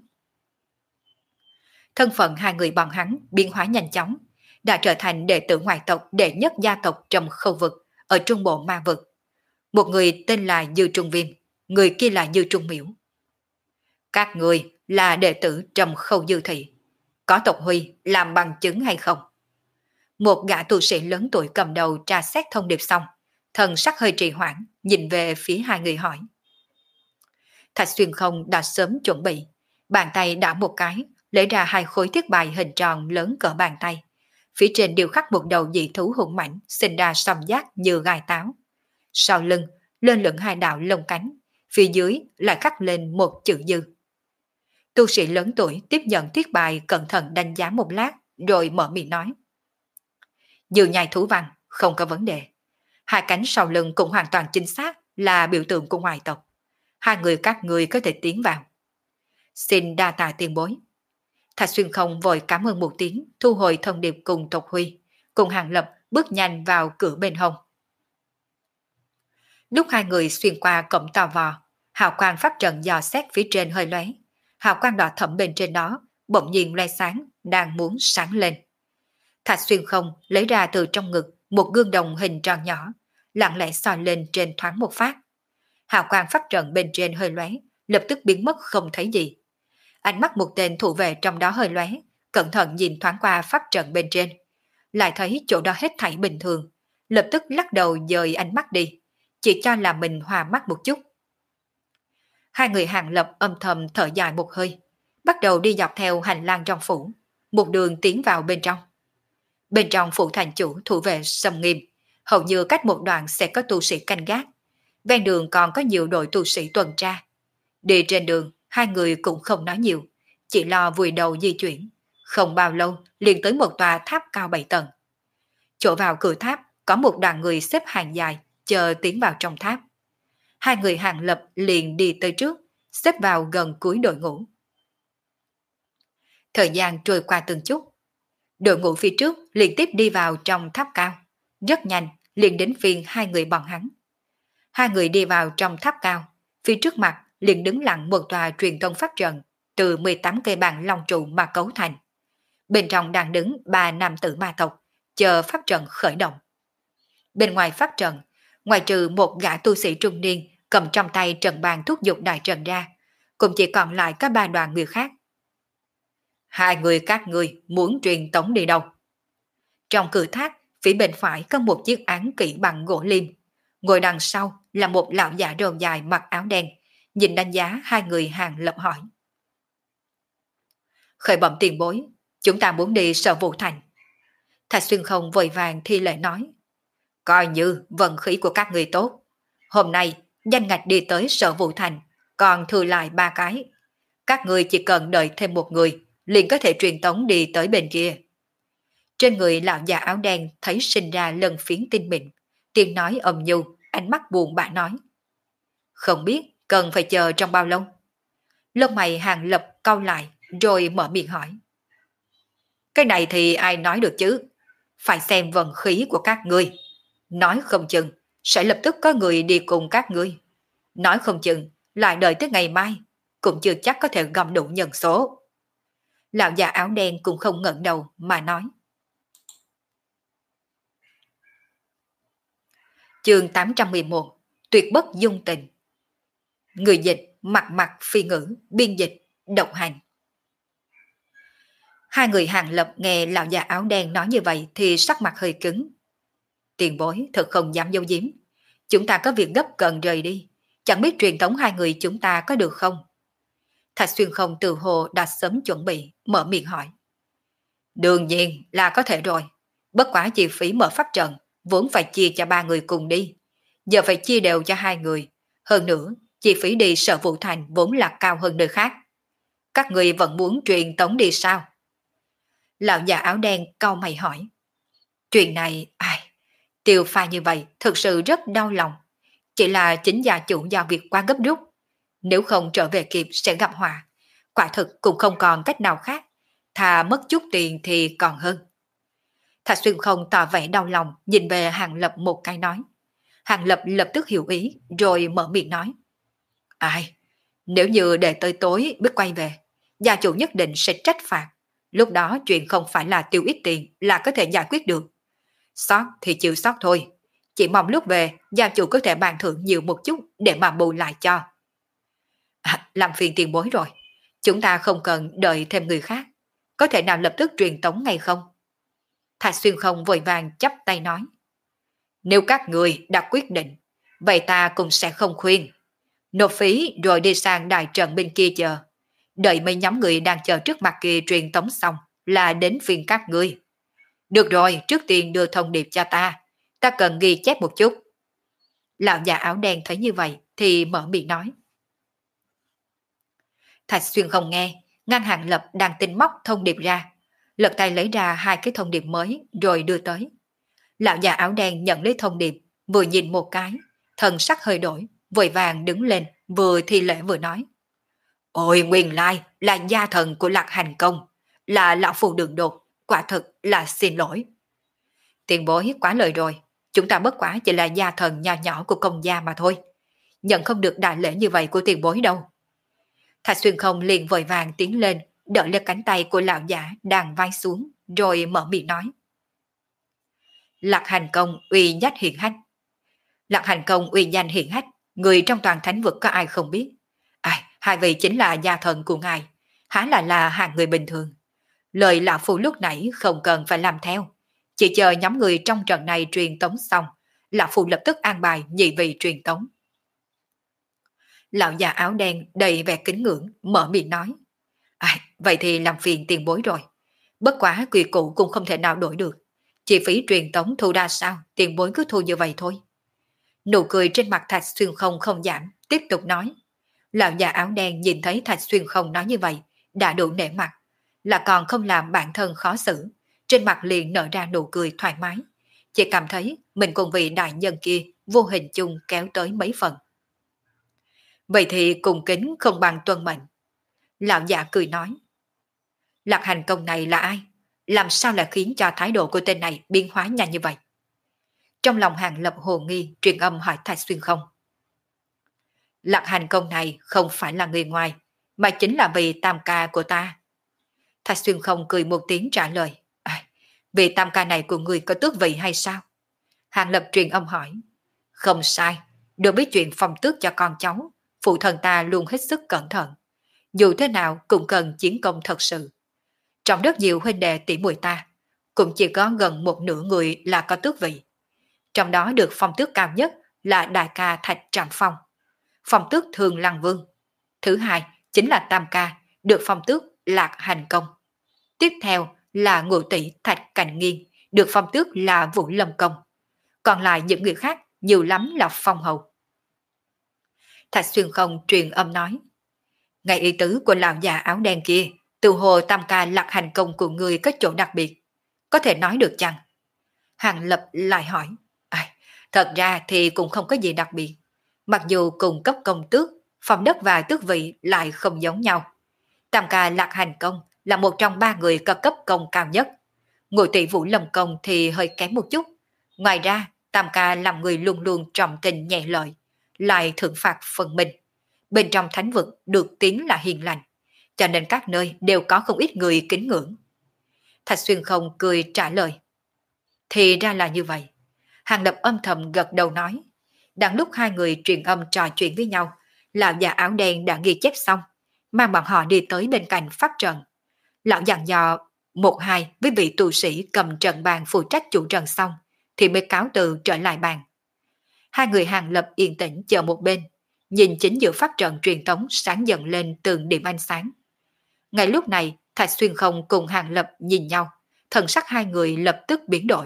Thân phận hai người bọn hắn biến hóa nhanh chóng, đã trở thành đệ tử ngoại tộc đệ nhất gia tộc trong khâu vực ở trung bộ ma vực. Một người tên là Dư Trung Viêm, người kia là Dư Trung Miễu. Các người là đệ tử trong khâu Dư Thị, có tộc huy làm bằng chứng hay không? Một gã tu sĩ lớn tuổi cầm đầu tra xét thông điệp xong, thần sắc hơi trì hoãn, nhìn về phía hai người hỏi. Thạch Xuyên Không đã sớm chuẩn bị, bàn tay đảo một cái, lấy ra hai khối thiết bài hình tròn lớn cỡ bàn tay. Phía trên điêu khắc một đầu dị thú hùng mãnh, sinh ra song giác như gai táo. Sau lưng, lên lửng hai đạo lông cánh, phía dưới lại khắc lên một chữ Dư. Tu sĩ lớn tuổi tiếp nhận thiết bài cẩn thận đánh giá một lát, rồi mở miệng nói. Dư nhai thú văn, không có vấn đề. Hai cánh sau lưng cũng hoàn toàn chính xác là biểu tượng của ngoại tộc. Hai người các người có thể tiến vào. Xin đa tạ tiền bối. Thạch Xuyên Không vội cảm ơn một tiếng, thu hồi thông điệp cùng tộc huy, cùng Hàng Lập bước nhanh vào cửa bên hông. Lúc hai người xuyên qua cổng tò vò, hào quang pháp trận dò xét phía trên hơi lóe, hào quang đỏ thẫm bên trên đó bỗng nhiên loe sáng, đang muốn sáng lên. Thạch Xuyên Không lấy ra từ trong ngực một gương đồng hình tròn nhỏ, lặng lẽ soi lên trên thoáng một phát. Hào quang pháp trận bên trên hơi lóe, lập tức biến mất không thấy gì. Ánh mắt một tên thủ vệ trong đó hơi lóe, cẩn thận nhìn thoáng qua pháp trận bên trên, lại thấy chỗ đó hết thảy bình thường, lập tức lắc đầu dời ánh mắt đi, chỉ cho là mình hòa mắt một chút. Hai người Hàng Lập âm thầm thở dài một hơi, bắt đầu đi dọc theo hành lang trong phủ, một đường tiến vào bên trong. Bên trong phủ thành chủ thủ vệ xâm nghiêm, hầu như cách một đoạn sẽ có tu sĩ canh gác. Ven đường còn có nhiều đội tu sĩ tuần tra. Đi trên đường, hai người cũng không nói nhiều, chỉ lo vùi đầu di chuyển. Không bao lâu liền tới một tòa tháp cao bảy tầng. Chỗ vào cửa tháp có một đoàn người xếp hàng dài chờ tiến vào trong tháp. Hai người Hàng Lập liền đi tới trước, xếp vào gần cuối đội ngũ. Thời gian trôi qua từng chút, đội ngũ phía trước liên tiếp đi vào trong tháp cao. Rất nhanh liền đến phiên hai người bọn hắn. Hai người đi vào trong tháp cao, phía trước mặt liền đứng lặng một tòa truyền tông pháp trận từ mười tám cây bàn long trụ mà cấu thành. Bên trong đang đứng ba nam tử ma tộc, chờ pháp trận khởi động. Bên ngoài pháp trận, ngoài trừ một gã tu sĩ trung niên cầm trong tay trận bàn thúc giục đại trận ra, cũng chỉ còn lại có ba đoàn người khác. Hai người các người muốn truyền tống đi đâu? Trong cửa tháp, phía bên phải có một chiếc án kỷ bằng gỗ liêm. Ngồi đằng sau là một lão già râu dài mặc áo đen, nhìn đánh giá hai người Hàng Lập hỏi. Khởi bẩm tiền bối, chúng ta muốn đi Sở Vũ Thành. Thạch Xuyên Không vội vàng thi lễ nói. Coi như vận khí của các người tốt. Hôm nay danh ngạch đi tới Sở Vũ Thành, còn thừa lại ba cái. Các người chỉ cần đợi thêm một người, liền có thể truyền tống đi tới bên kia. Trên người lão già áo đen thấy sinh ra lần phiến tinh mịn, tiếng nói âm nhu, ánh mắt buồn bã nói. Không biết cần phải chờ trong bao lâu? Lông mày Hàng Lập cau lại, rồi mở miệng hỏi. Cái này thì ai nói được chứ? Phải xem vận khí của các ngươi. Nói không chừng, sẽ lập tức có người đi cùng các ngươi. Nói không chừng, lại đợi tới ngày mai, cũng chưa chắc có thể gom đủ nhân số. Lão già áo đen cũng không ngẩng đầu mà nói. Chương tám trăm mười một, tuyệt bất dung tình. Người dịch mặt mặt phi ngữ, biên dịch, độc hành. Hai người Hàng Lập nghe lão già áo đen nói như vậy thì sắc mặt hơi cứng. Tiền bối thật không dám giấu giếm. Chúng ta có việc gấp cần rời đi. Chẳng biết truyền tống hai người chúng ta có được không? Thạch Xuyên Không từ hồ đã sớm chuẩn bị, mở miệng hỏi. Đương nhiên là có thể rồi. Bất quá chi phí mở pháp trận, vốn phải chia cho ba người cùng đi. Giờ phải chia đều cho hai người. Hơn nữa, chi phí đi Sở Vũ Thành vốn là cao hơn nơi khác. Các người vẫn muốn truyền tống đi sao? Lão già áo đen cau mày hỏi. Chuyện này, ai, tiêu pha như vậy thực sự rất đau lòng. Chỉ là chính gia chủ do việc quá gấp rút. Nếu không trở về kịp sẽ gặp họa. Quả thực cũng không còn cách nào khác. Thà mất chút tiền thì còn hơn. Thạch Xuyên Không tỏ vẻ đau lòng nhìn về Hàng Lập một cái nói. Hàng Lập lập tức hiểu ý rồi mở miệng nói. Ai, nếu như để tới tối biết quay về, gia chủ nhất định sẽ trách phạt. Lúc đó chuyện không phải là tiêu ít tiền là có thể giải quyết được. Sót thì chịu sót thôi. Chỉ mong lúc về gia chủ có thể bàn thưởng nhiều một chút để mà bù lại cho. À, làm phiền tiền bối rồi. Chúng ta không cần đợi thêm người khác. Có thể nào lập tức truyền tống ngay không? Thạch Xuyên Không vội vàng chắp tay nói. Nếu các người đã quyết định, vậy ta cũng sẽ không khuyên. Nộp phí rồi đi sang đại trận bên kia chờ. Đợi mấy nhóm người đang chờ trước mặt kia truyền tống xong là đến phiên các ngươi. Được rồi, trước tiên đưa thông điệp cho ta. Ta cần ghi chép một chút. Lão già áo đen thấy như vậy thì mở miệng nói. Thạch Xuyên Không nghe, ngăn Hàng Lập đang tính móc thông điệp ra. Lật tay lấy ra hai cái thông điệp mới rồi đưa tới. Lão già áo đen nhận lấy thông điệp, vừa nhìn một cái, thần sắc hơi đổi, vội vàng đứng lên, vừa thi lễ vừa nói. Ôi nguyên lai là gia thần của Lạc Hành Công, là lão phù đường đột, quả thực là xin lỗi. Tiền bối quá lời rồi, chúng ta bất quá chỉ là gia thần nhỏ nhỏ của công gia mà thôi. Nhận không được đại lễ như vậy của tiền bối đâu. Thạch Xuyên Không liền vội vàng tiến lên, đỡ lên cánh tay của lão giả đang vai xuống, rồi mở miệng nói. Lạc Hành Công uy nhất hiển hách. Lạc Hành Công uy danh hiển hách, người trong toàn thánh vực có ai không biết. Ai, hai vị chính là gia thần của ngài, há là là hàng người bình thường. Lời lão phu lúc nãy không cần phải làm theo, chỉ chờ nhóm người trong trận này truyền tống xong, lão phu lập tức an bài nhị vị truyền tống. Lão già áo đen đầy vẻ kính ngưỡng mở miệng nói. À, vậy thì làm phiền tiền bối rồi. Bất quá quy củ cũng không thể nào đổi được. Chi phí truyền tống thu ra sao, tiền bối cứ thu như vậy thôi. Nụ cười trên mặt Thạch Xuyên Không không giảm, tiếp tục nói. Lão già áo đen nhìn thấy Thạch Xuyên Không nói như vậy, đã đủ nể mặt, là còn không làm bản thân khó xử. Trên mặt liền nở ra nụ cười thoải mái. Chỉ cảm thấy mình cùng vị đại nhân kia vô hình chung kéo tới mấy phần. Vậy thì cùng kính không bằng tuân mệnh. Lão già cười nói. Lạc Hành Công này là ai? Làm sao lại khiến cho thái độ của tên này biến hóa nhanh như vậy? Trong lòng Hàng Lập hồ nghi truyền âm hỏi Thạch Xuyên Không. Lạc Hành Công này không phải là người ngoài, mà chính là vị tam ca của ta. Thạch Xuyên Không cười một tiếng trả lời. À, vị tam ca này của người có tước vị hay sao? Hàng Lập truyền âm hỏi. Không sai, được biết chuyện phong tước cho con cháu, phụ thần ta luôn hết sức cẩn thận. Dù thế nào cũng cần chiến công thật sự. Trong rất nhiều huynh đệ tỷ muội ta, cũng chỉ có gần một nửa người là có tước vị. Trong đó được phong tước cao nhất là đại ca Thạch Trạm Phong, phong tước Thường Lăng Vương. Thứ hai chính là tam ca, được phong tước Lạc Hành Công. Tiếp theo là ngũ tỷ Thạch Cảnh Nghiên, được phong tước là Vũ Lâm Công. Còn lại những người khác nhiều lắm là phong hầu. Thạch Xuyên Không truyền âm nói. Ngay ý tứ của lão già áo đen kia, từ hồ tam ca Lạc Hành Công của người có chỗ đặc biệt, có thể nói được chăng? Hàng Lập lại hỏi. À, thật ra thì cũng không có gì đặc biệt. Mặc dù cùng cấp công tước, phong đất và tước vị lại không giống nhau. Tam ca Lạc Hành Công là một trong ba người có cấp công cao nhất. Ngũ tỷ Vũ Lâm Công thì hơi kém một chút. Ngoài ra, tam ca làm người luôn luôn trọng tình nhẹ lợi, lại thưởng phạt phần mình. Bên trong thánh vực được tiếng là hiền lành, cho nên các nơi đều có không ít người kính ngưỡng. Thạch Xuyên Không cười trả lời. Thì ra là như vậy. Hàng Lập âm thầm gật đầu nói. Đang lúc hai người truyền âm trò chuyện với nhau, lão già áo đen đã ghi chép xong, mang bọn họ đi tới bên cạnh pháp trận. Lão dặn dò một hai với vị tu sĩ cầm trận bàn phụ trách chủ trận xong, thì mới cáo từ trở lại bàn. Hai người Hàng Lập yên tĩnh chờ một bên, nhìn chính giữa pháp trận truyền tống sáng dần lên từng điểm ánh sáng. Ngay lúc này, Thạch Xuyên Không cùng Hàng Lập nhìn nhau, thần sắc hai người lập tức biến đổi.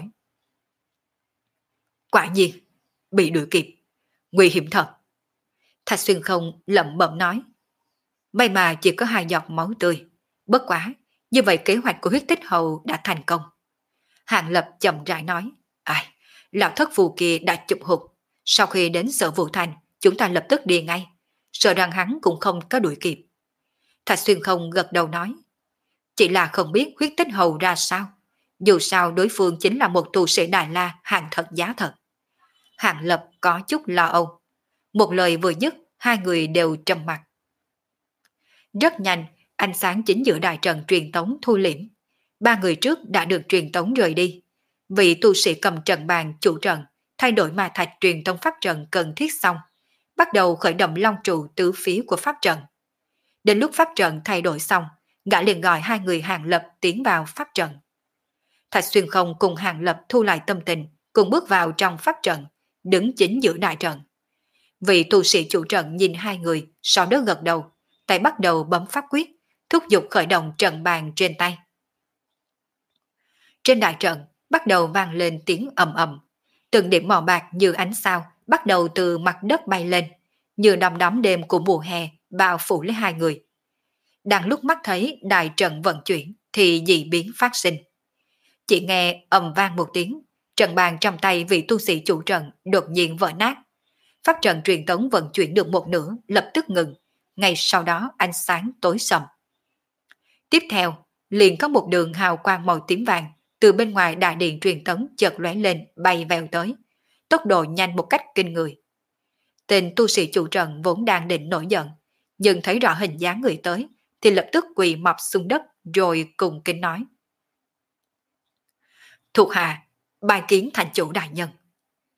Quả nhiên, bị đuổi kịp, nguy hiểm thật. Thạch Xuyên Không lẩm bẩm nói. May mà chỉ có hai giọt máu tươi, bất quá, như vậy kế hoạch của huyết tích hầu đã thành công. Hàng Lập chậm rãi nói. Ai, lão thất phù kia đã chụp hụt, sau khi đến Sở Vũ Thành, chúng ta lập tức đi ngay, sợ rằng hắn cũng không có đuổi kịp. Thạch Xuyên Không gật đầu nói. Chỉ là không biết huyết tích hầu ra sao, dù sao đối phương chính là một tu sĩ Đại La hàng thật giá thật. Hàng Lập có chút lo âu. Một lời vừa dứt, hai người đều trầm mặt. Rất nhanh, ánh sáng chính giữa đại trận truyền tống thu liễm. Ba người trước đã được truyền tống rời đi. Vị tu sĩ cầm trận bàn chủ trận, thay đổi ma thạch truyền tống pháp trận cần thiết xong, bắt đầu khởi động long trụ tứ phía của pháp trận. Đến lúc pháp trận thay đổi xong, gã liền gọi hai người Hàng Lập tiến vào pháp trận. Thạch Xuyên Không cùng Hàng Lập thu lại tâm tình, cùng bước vào trong pháp trận, đứng chính giữa đại trận. Vị tu sĩ chủ trận nhìn hai người, sau đó gật đầu, tay bắt đầu bấm pháp quyết, thúc giục khởi động trận bàn trên tay. Trên đại trận bắt đầu vang lên tiếng ầm ầm, từng điểm màu bạc như ánh sao bắt đầu từ mặt đất bay lên, như đom đóm đêm của mùa hè bao phủ lấy hai người. Đang lúc mắt thấy đại trận vận chuyển thì dị biến phát sinh. Chỉ nghe ầm vang một tiếng, trận bàn trong tay vị tu sĩ chủ trận đột nhiên vỡ nát. Pháp trận truyền tống vận chuyển được một nửa lập tức ngừng, ngay sau đó ánh sáng tối sầm. Tiếp theo, liền có một đường hào quang màu tím vàng từ bên ngoài đại điện truyền tống chợt lóe lên bay vèo tới, tốc độ nhanh một cách kinh người. Tên tu sĩ chủ trận vốn đang định nổi giận, nhưng thấy rõ hình dáng người tới thì lập tức quỳ mọp xuống đất rồi cùng kính nói. Thuộc hạ bài kiến thành chủ đại nhân.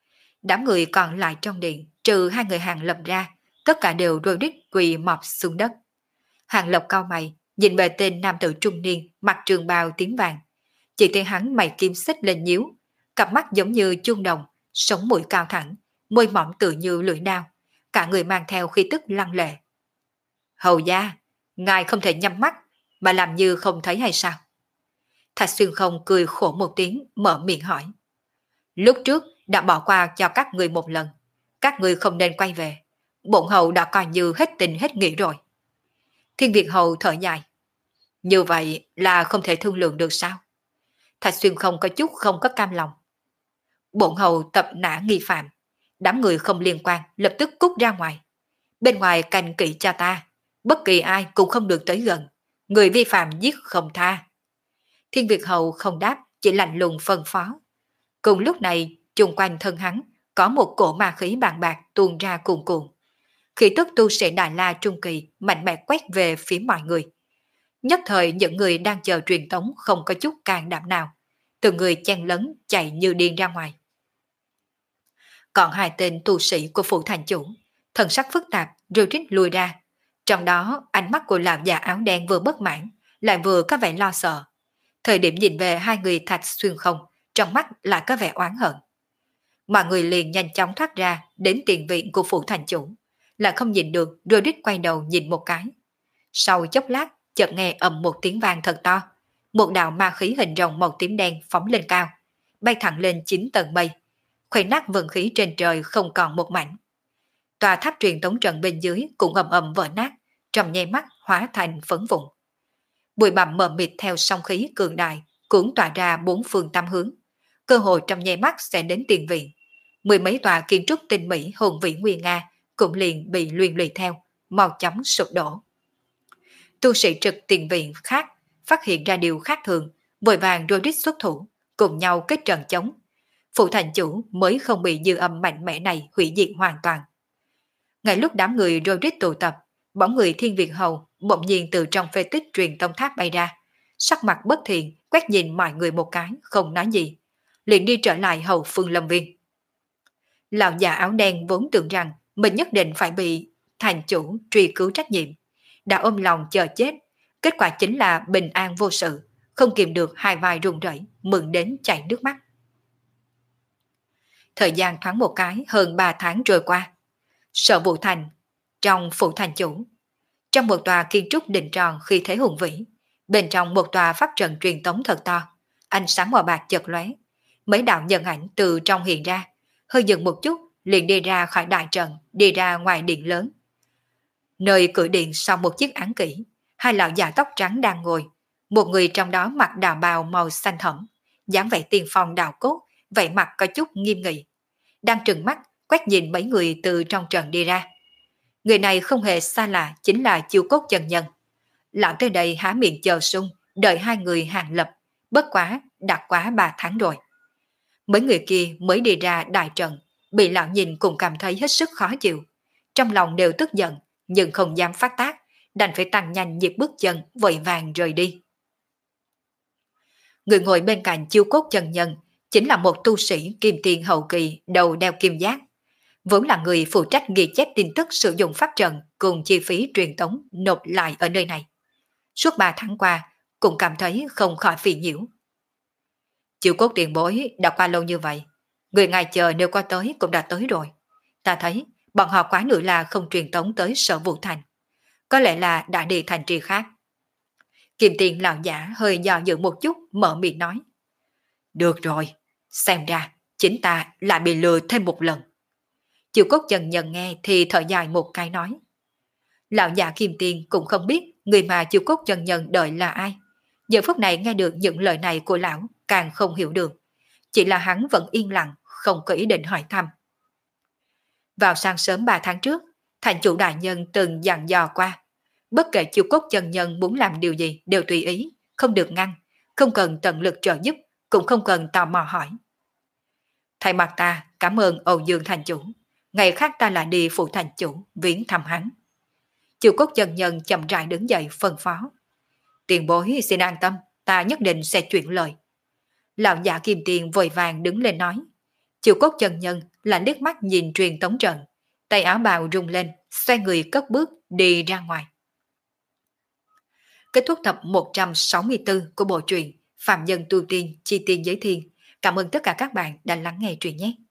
Đám người còn lại trong điện, trừ hai người Hàng Lập ra, tất cả đều rơi đít quỳ mọp xuống đất. Hàng Lập cau mày, nhìn về tên nam tử trung niên, mặc trường bào tím vàng. Chỉ thấy hắn mày kim xích lên nhíu, cặp mắt giống như chuông đồng, sống mũi cao thẳng, môi mỏng tựa như lưỡi dao, cả người mang theo khí tức lăng lệ. Hầu gia, ngài không thể nhắm mắt, mà làm như không thấy hay sao? Thạch Xuyên Không cười khổ một tiếng, mở miệng hỏi. Lúc trước đã bỏ qua cho các người một lần, các người không nên quay về. Bổn hầu đã coi như hết tình hết nghĩa rồi. Thiên Việt hầu thở dài. Như vậy là không thể thương lượng được sao? Thạch Xuyên Không có chút không có cam lòng. Bổn hầu tập nã nghi phạm, đám người không liên quan lập tức cút ra ngoài. Bên ngoài canh kỵ cha ta, bất kỳ ai cũng không được tới gần, người vi phạm giết không tha. Thiên Việt hầu không đáp, chỉ lạnh lùng phân phó. Cùng lúc này, chung quanh thân hắn có một cổ ma khí bàn bạc tuôn ra cuồn cuộn. Khí tức tu sĩ Đại La Trung Kỳ mạnh mẽ quét về phía mọi người. Nhất thời những người đang chờ truyền tống không có chút can đảm nào, từng người chen lấn chạy như điên ra ngoài. Còn hai tên tu sĩ của phủ thành chủ, thần sắc phức tạp rêu rít lùi ra. Trong đó ánh mắt của lão già áo đen vừa bất mãn, lại vừa có vẻ lo sợ. Thời điểm nhìn về hai người Thạch Xuyên Không, trong mắt lại có vẻ oán hận. Mọi người liền nhanh chóng thoát ra đến tiền viện của phủ thành chủ, lại không nhìn được rồi đít quay đầu nhìn một cái. Sau chốc lát, chợt nghe ầm một tiếng vang thật to, một đạo ma khí hình rồng màu tím đen phóng lên cao, bay thẳng lên chín tầng mây, khuấy nát vân khí trên trời không còn một mảnh. Tòa tháp truyền tống trận bên dưới cũng ầm ầm vỡ nát, trong nháy mắt hóa thành phấn vụn. Bụi bặm mờ mịt theo sóng khí cường đại cuốn tỏa ra bốn phương tám hướng, cơ hội trong nháy mắt sẽ đến tiền viện. Mười mấy tòa kiến trúc tinh mỹ hùng vĩ nguy nga cũng liền bị luyện lụy theo, mau chóng sụp đổ. Tu sĩ trực tiền viện khác phát hiện ra điều khác thường, vội vàng rồi đích xuất thủ, cùng nhau kết trận chống. Phủ thành chủ mới không bị dư âm mạnh mẽ này hủy diệt hoàn toàn. Ngay lúc đám người rồi đích tụ tập, bóng người Thiên Việt hầu bỗng nhiên từ trong phê tích truyền tông tháp bay ra, sắc mặt bất thiện quét nhìn mọi người một cái, không nói gì, liền đi trở lại hầu phương lâm viên. Lão già áo đen vốn tưởng rằng mình nhất định phải bị thành chủ truy cứu trách nhiệm, đã ôm lòng chờ chết, kết quả chính là bình an vô sự, không kìm được hai vai run rẩy, mừng đến chảy nước mắt. Thời gian thoáng một cái hơn ba tháng trôi qua. Sở Vũ Thành, trong phủ thành chủ, trong một tòa kiến trúc đình tròn khi thế hùng vĩ, bên trong một tòa pháp trận truyền tống thật to, ánh sáng màu bạc chợt lóe, mấy đạo nhân ảnh từ trong hiện ra, hơi dừng một chút liền đi ra khỏi đại trận, đi ra ngoài điện lớn. Nơi cửa điện sau một chiếc án kỷ, hai lão già tóc trắng đang ngồi, một người trong đó mặc đạo bào màu xanh thẫm, dáng vẻ tiên phong đạo cốt, vẻ mặt có chút nghiêm nghị, đang trừng mắt quét nhìn mấy người từ trong trận đi ra. Người này không hề xa lạ, chính là Chiêu Cốt chân nhân. Lão tới đây há miệng chờ sung, đợi hai người Hàng Lập, bất quá đã quá ba tháng rồi. Mấy người kia mới đi ra đại trận, bị lão nhìn cũng cảm thấy hết sức khó chịu, trong lòng đều tức giận, nhưng không dám phát tác, đành phải tăng nhanh nhịp bước chân, vội vàng rời đi. Người ngồi bên cạnh Chiêu Cốt chân nhân chính là một tu sĩ kim tiền hậu kỳ, đầu đeo kim giác, vốn là người phụ trách ghi chép tin tức sử dụng pháp trận cùng chi phí truyền tống nộp lại ở nơi này. Suốt ba tháng qua cũng cảm thấy không khỏi phiền nhiễu. Chiêu Cốt tiền bối đã qua lâu như vậy, người ngài chờ nếu qua tới cũng đã tới rồi. Ta thấy bọn họ quá nữa là không truyền tống tới Sở Vũ Thành, có lẽ là đã đi thành trì khác. Kim tiền lão giả hơi dò dự một chút, mở miệng nói. Được rồi, xem ra chính ta lại bị lừa thêm một lần. Chiêu Cốt chân nhân nghe thì thở dài một cái nói. Lão già Kim Tiền cũng không biết người mà Chiêu Cốt chân nhân đợi là ai. Giờ phút này nghe được những lời này của lão càng không hiểu được. Chỉ là hắn vẫn yên lặng, không có ý định hỏi thăm. Vào sáng sớm ba tháng trước, thành chủ đại nhân từng dặn dò qua. Bất kể Chiêu Cốt chân nhân muốn làm điều gì đều tùy ý, không được ngăn, không cần tận lực trợ giúp, cũng không cần tò mò hỏi. Thay mặt ta cảm ơn Âu Dương thành chủ, ngày khác ta lại đi phụ thành chủ viếng thăm hắn. Chiêu Cốt chân nhân chậm rãi đứng dậy phân phó. Tiền bối xin an tâm, ta nhất định sẽ chuyển lời. Lão giả Kim Tiền vội vàng đứng lên nói. Chiều cốt chân nhân là liếc mắt nhìn truyền tống trận, tay áo bào rung lên, xoay người cất bước đi ra ngoài. Kết thúc tập một trăm sáu mươi tư của bộ truyện Phạm Nhân Tu Tiên Chi Tiên Giới Thiên. Cảm ơn tất cả các bạn đã lắng nghe truyện nhé.